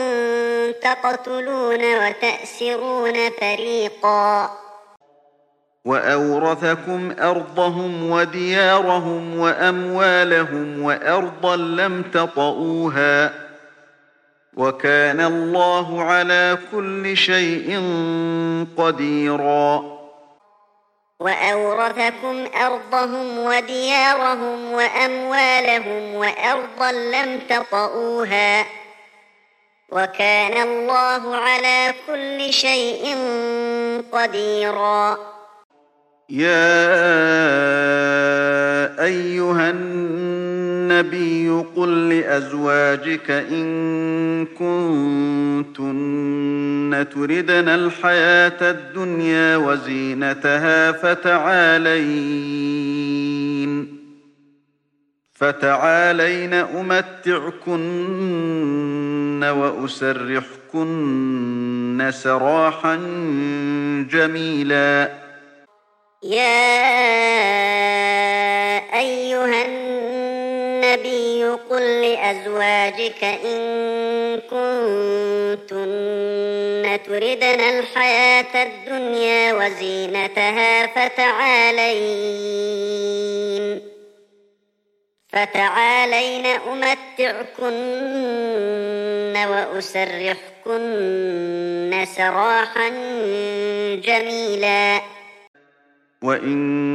تقتلون وتأسرون فريقا. وأورثكم أرضهم وديارهم وأموالهم وأرضا لم تطئوها وكان الله على كل شيء قديرا. وأورثكم أرضهم وديارهم وأموالهم وأرضا لم تطئوها وكان الله على كل شيء قديرا. يا أيها النبي قل لأزواجك إن كنتن تردن الحياة الدنيا وزينتها فتعالين فتعالين أمتعكن وأسرحكن سراحا جميلا. يا أيها النبي قل لأزواجك إن كنتن تردن الحياة الدنيا وزينتها فتعالين فتعالين أمتعكن وأسرحكن سراحا جميلا. وإن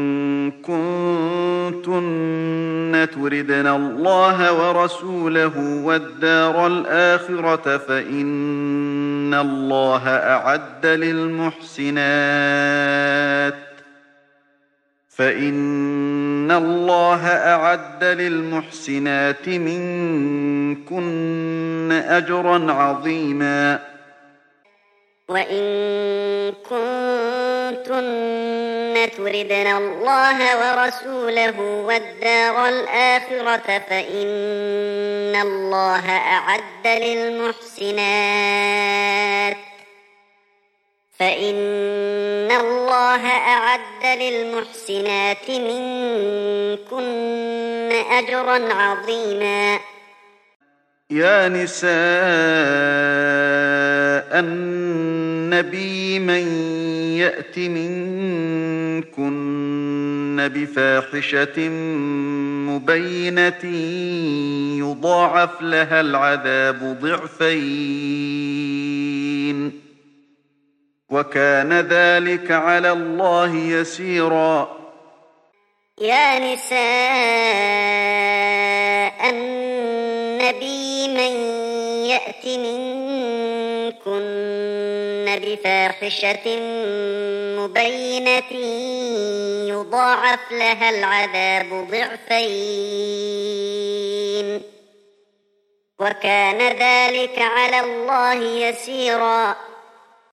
كنتن تردن الله ورسوله والدار الآخرة فإن الله أعد للمحسنات فإن الله أعد للمحسنات منكن أجرا عظيما. وإن كنتن تردن الله ورسوله والدار الآخرة فإن الله أعد للمحسنات فإن الله أعد للمحسنات منكن أجرا عظيما. يا نساء النبي من يأت منكن بفاحشة مبينة يضاعف لها العذاب ضعفين وكان ذلك على الله يسيرا. يا نساء النبي من يأت منكن بفاحشة مبينة يضاعف لها العذاب ضعفين وكان ذلك على الله يسيرا.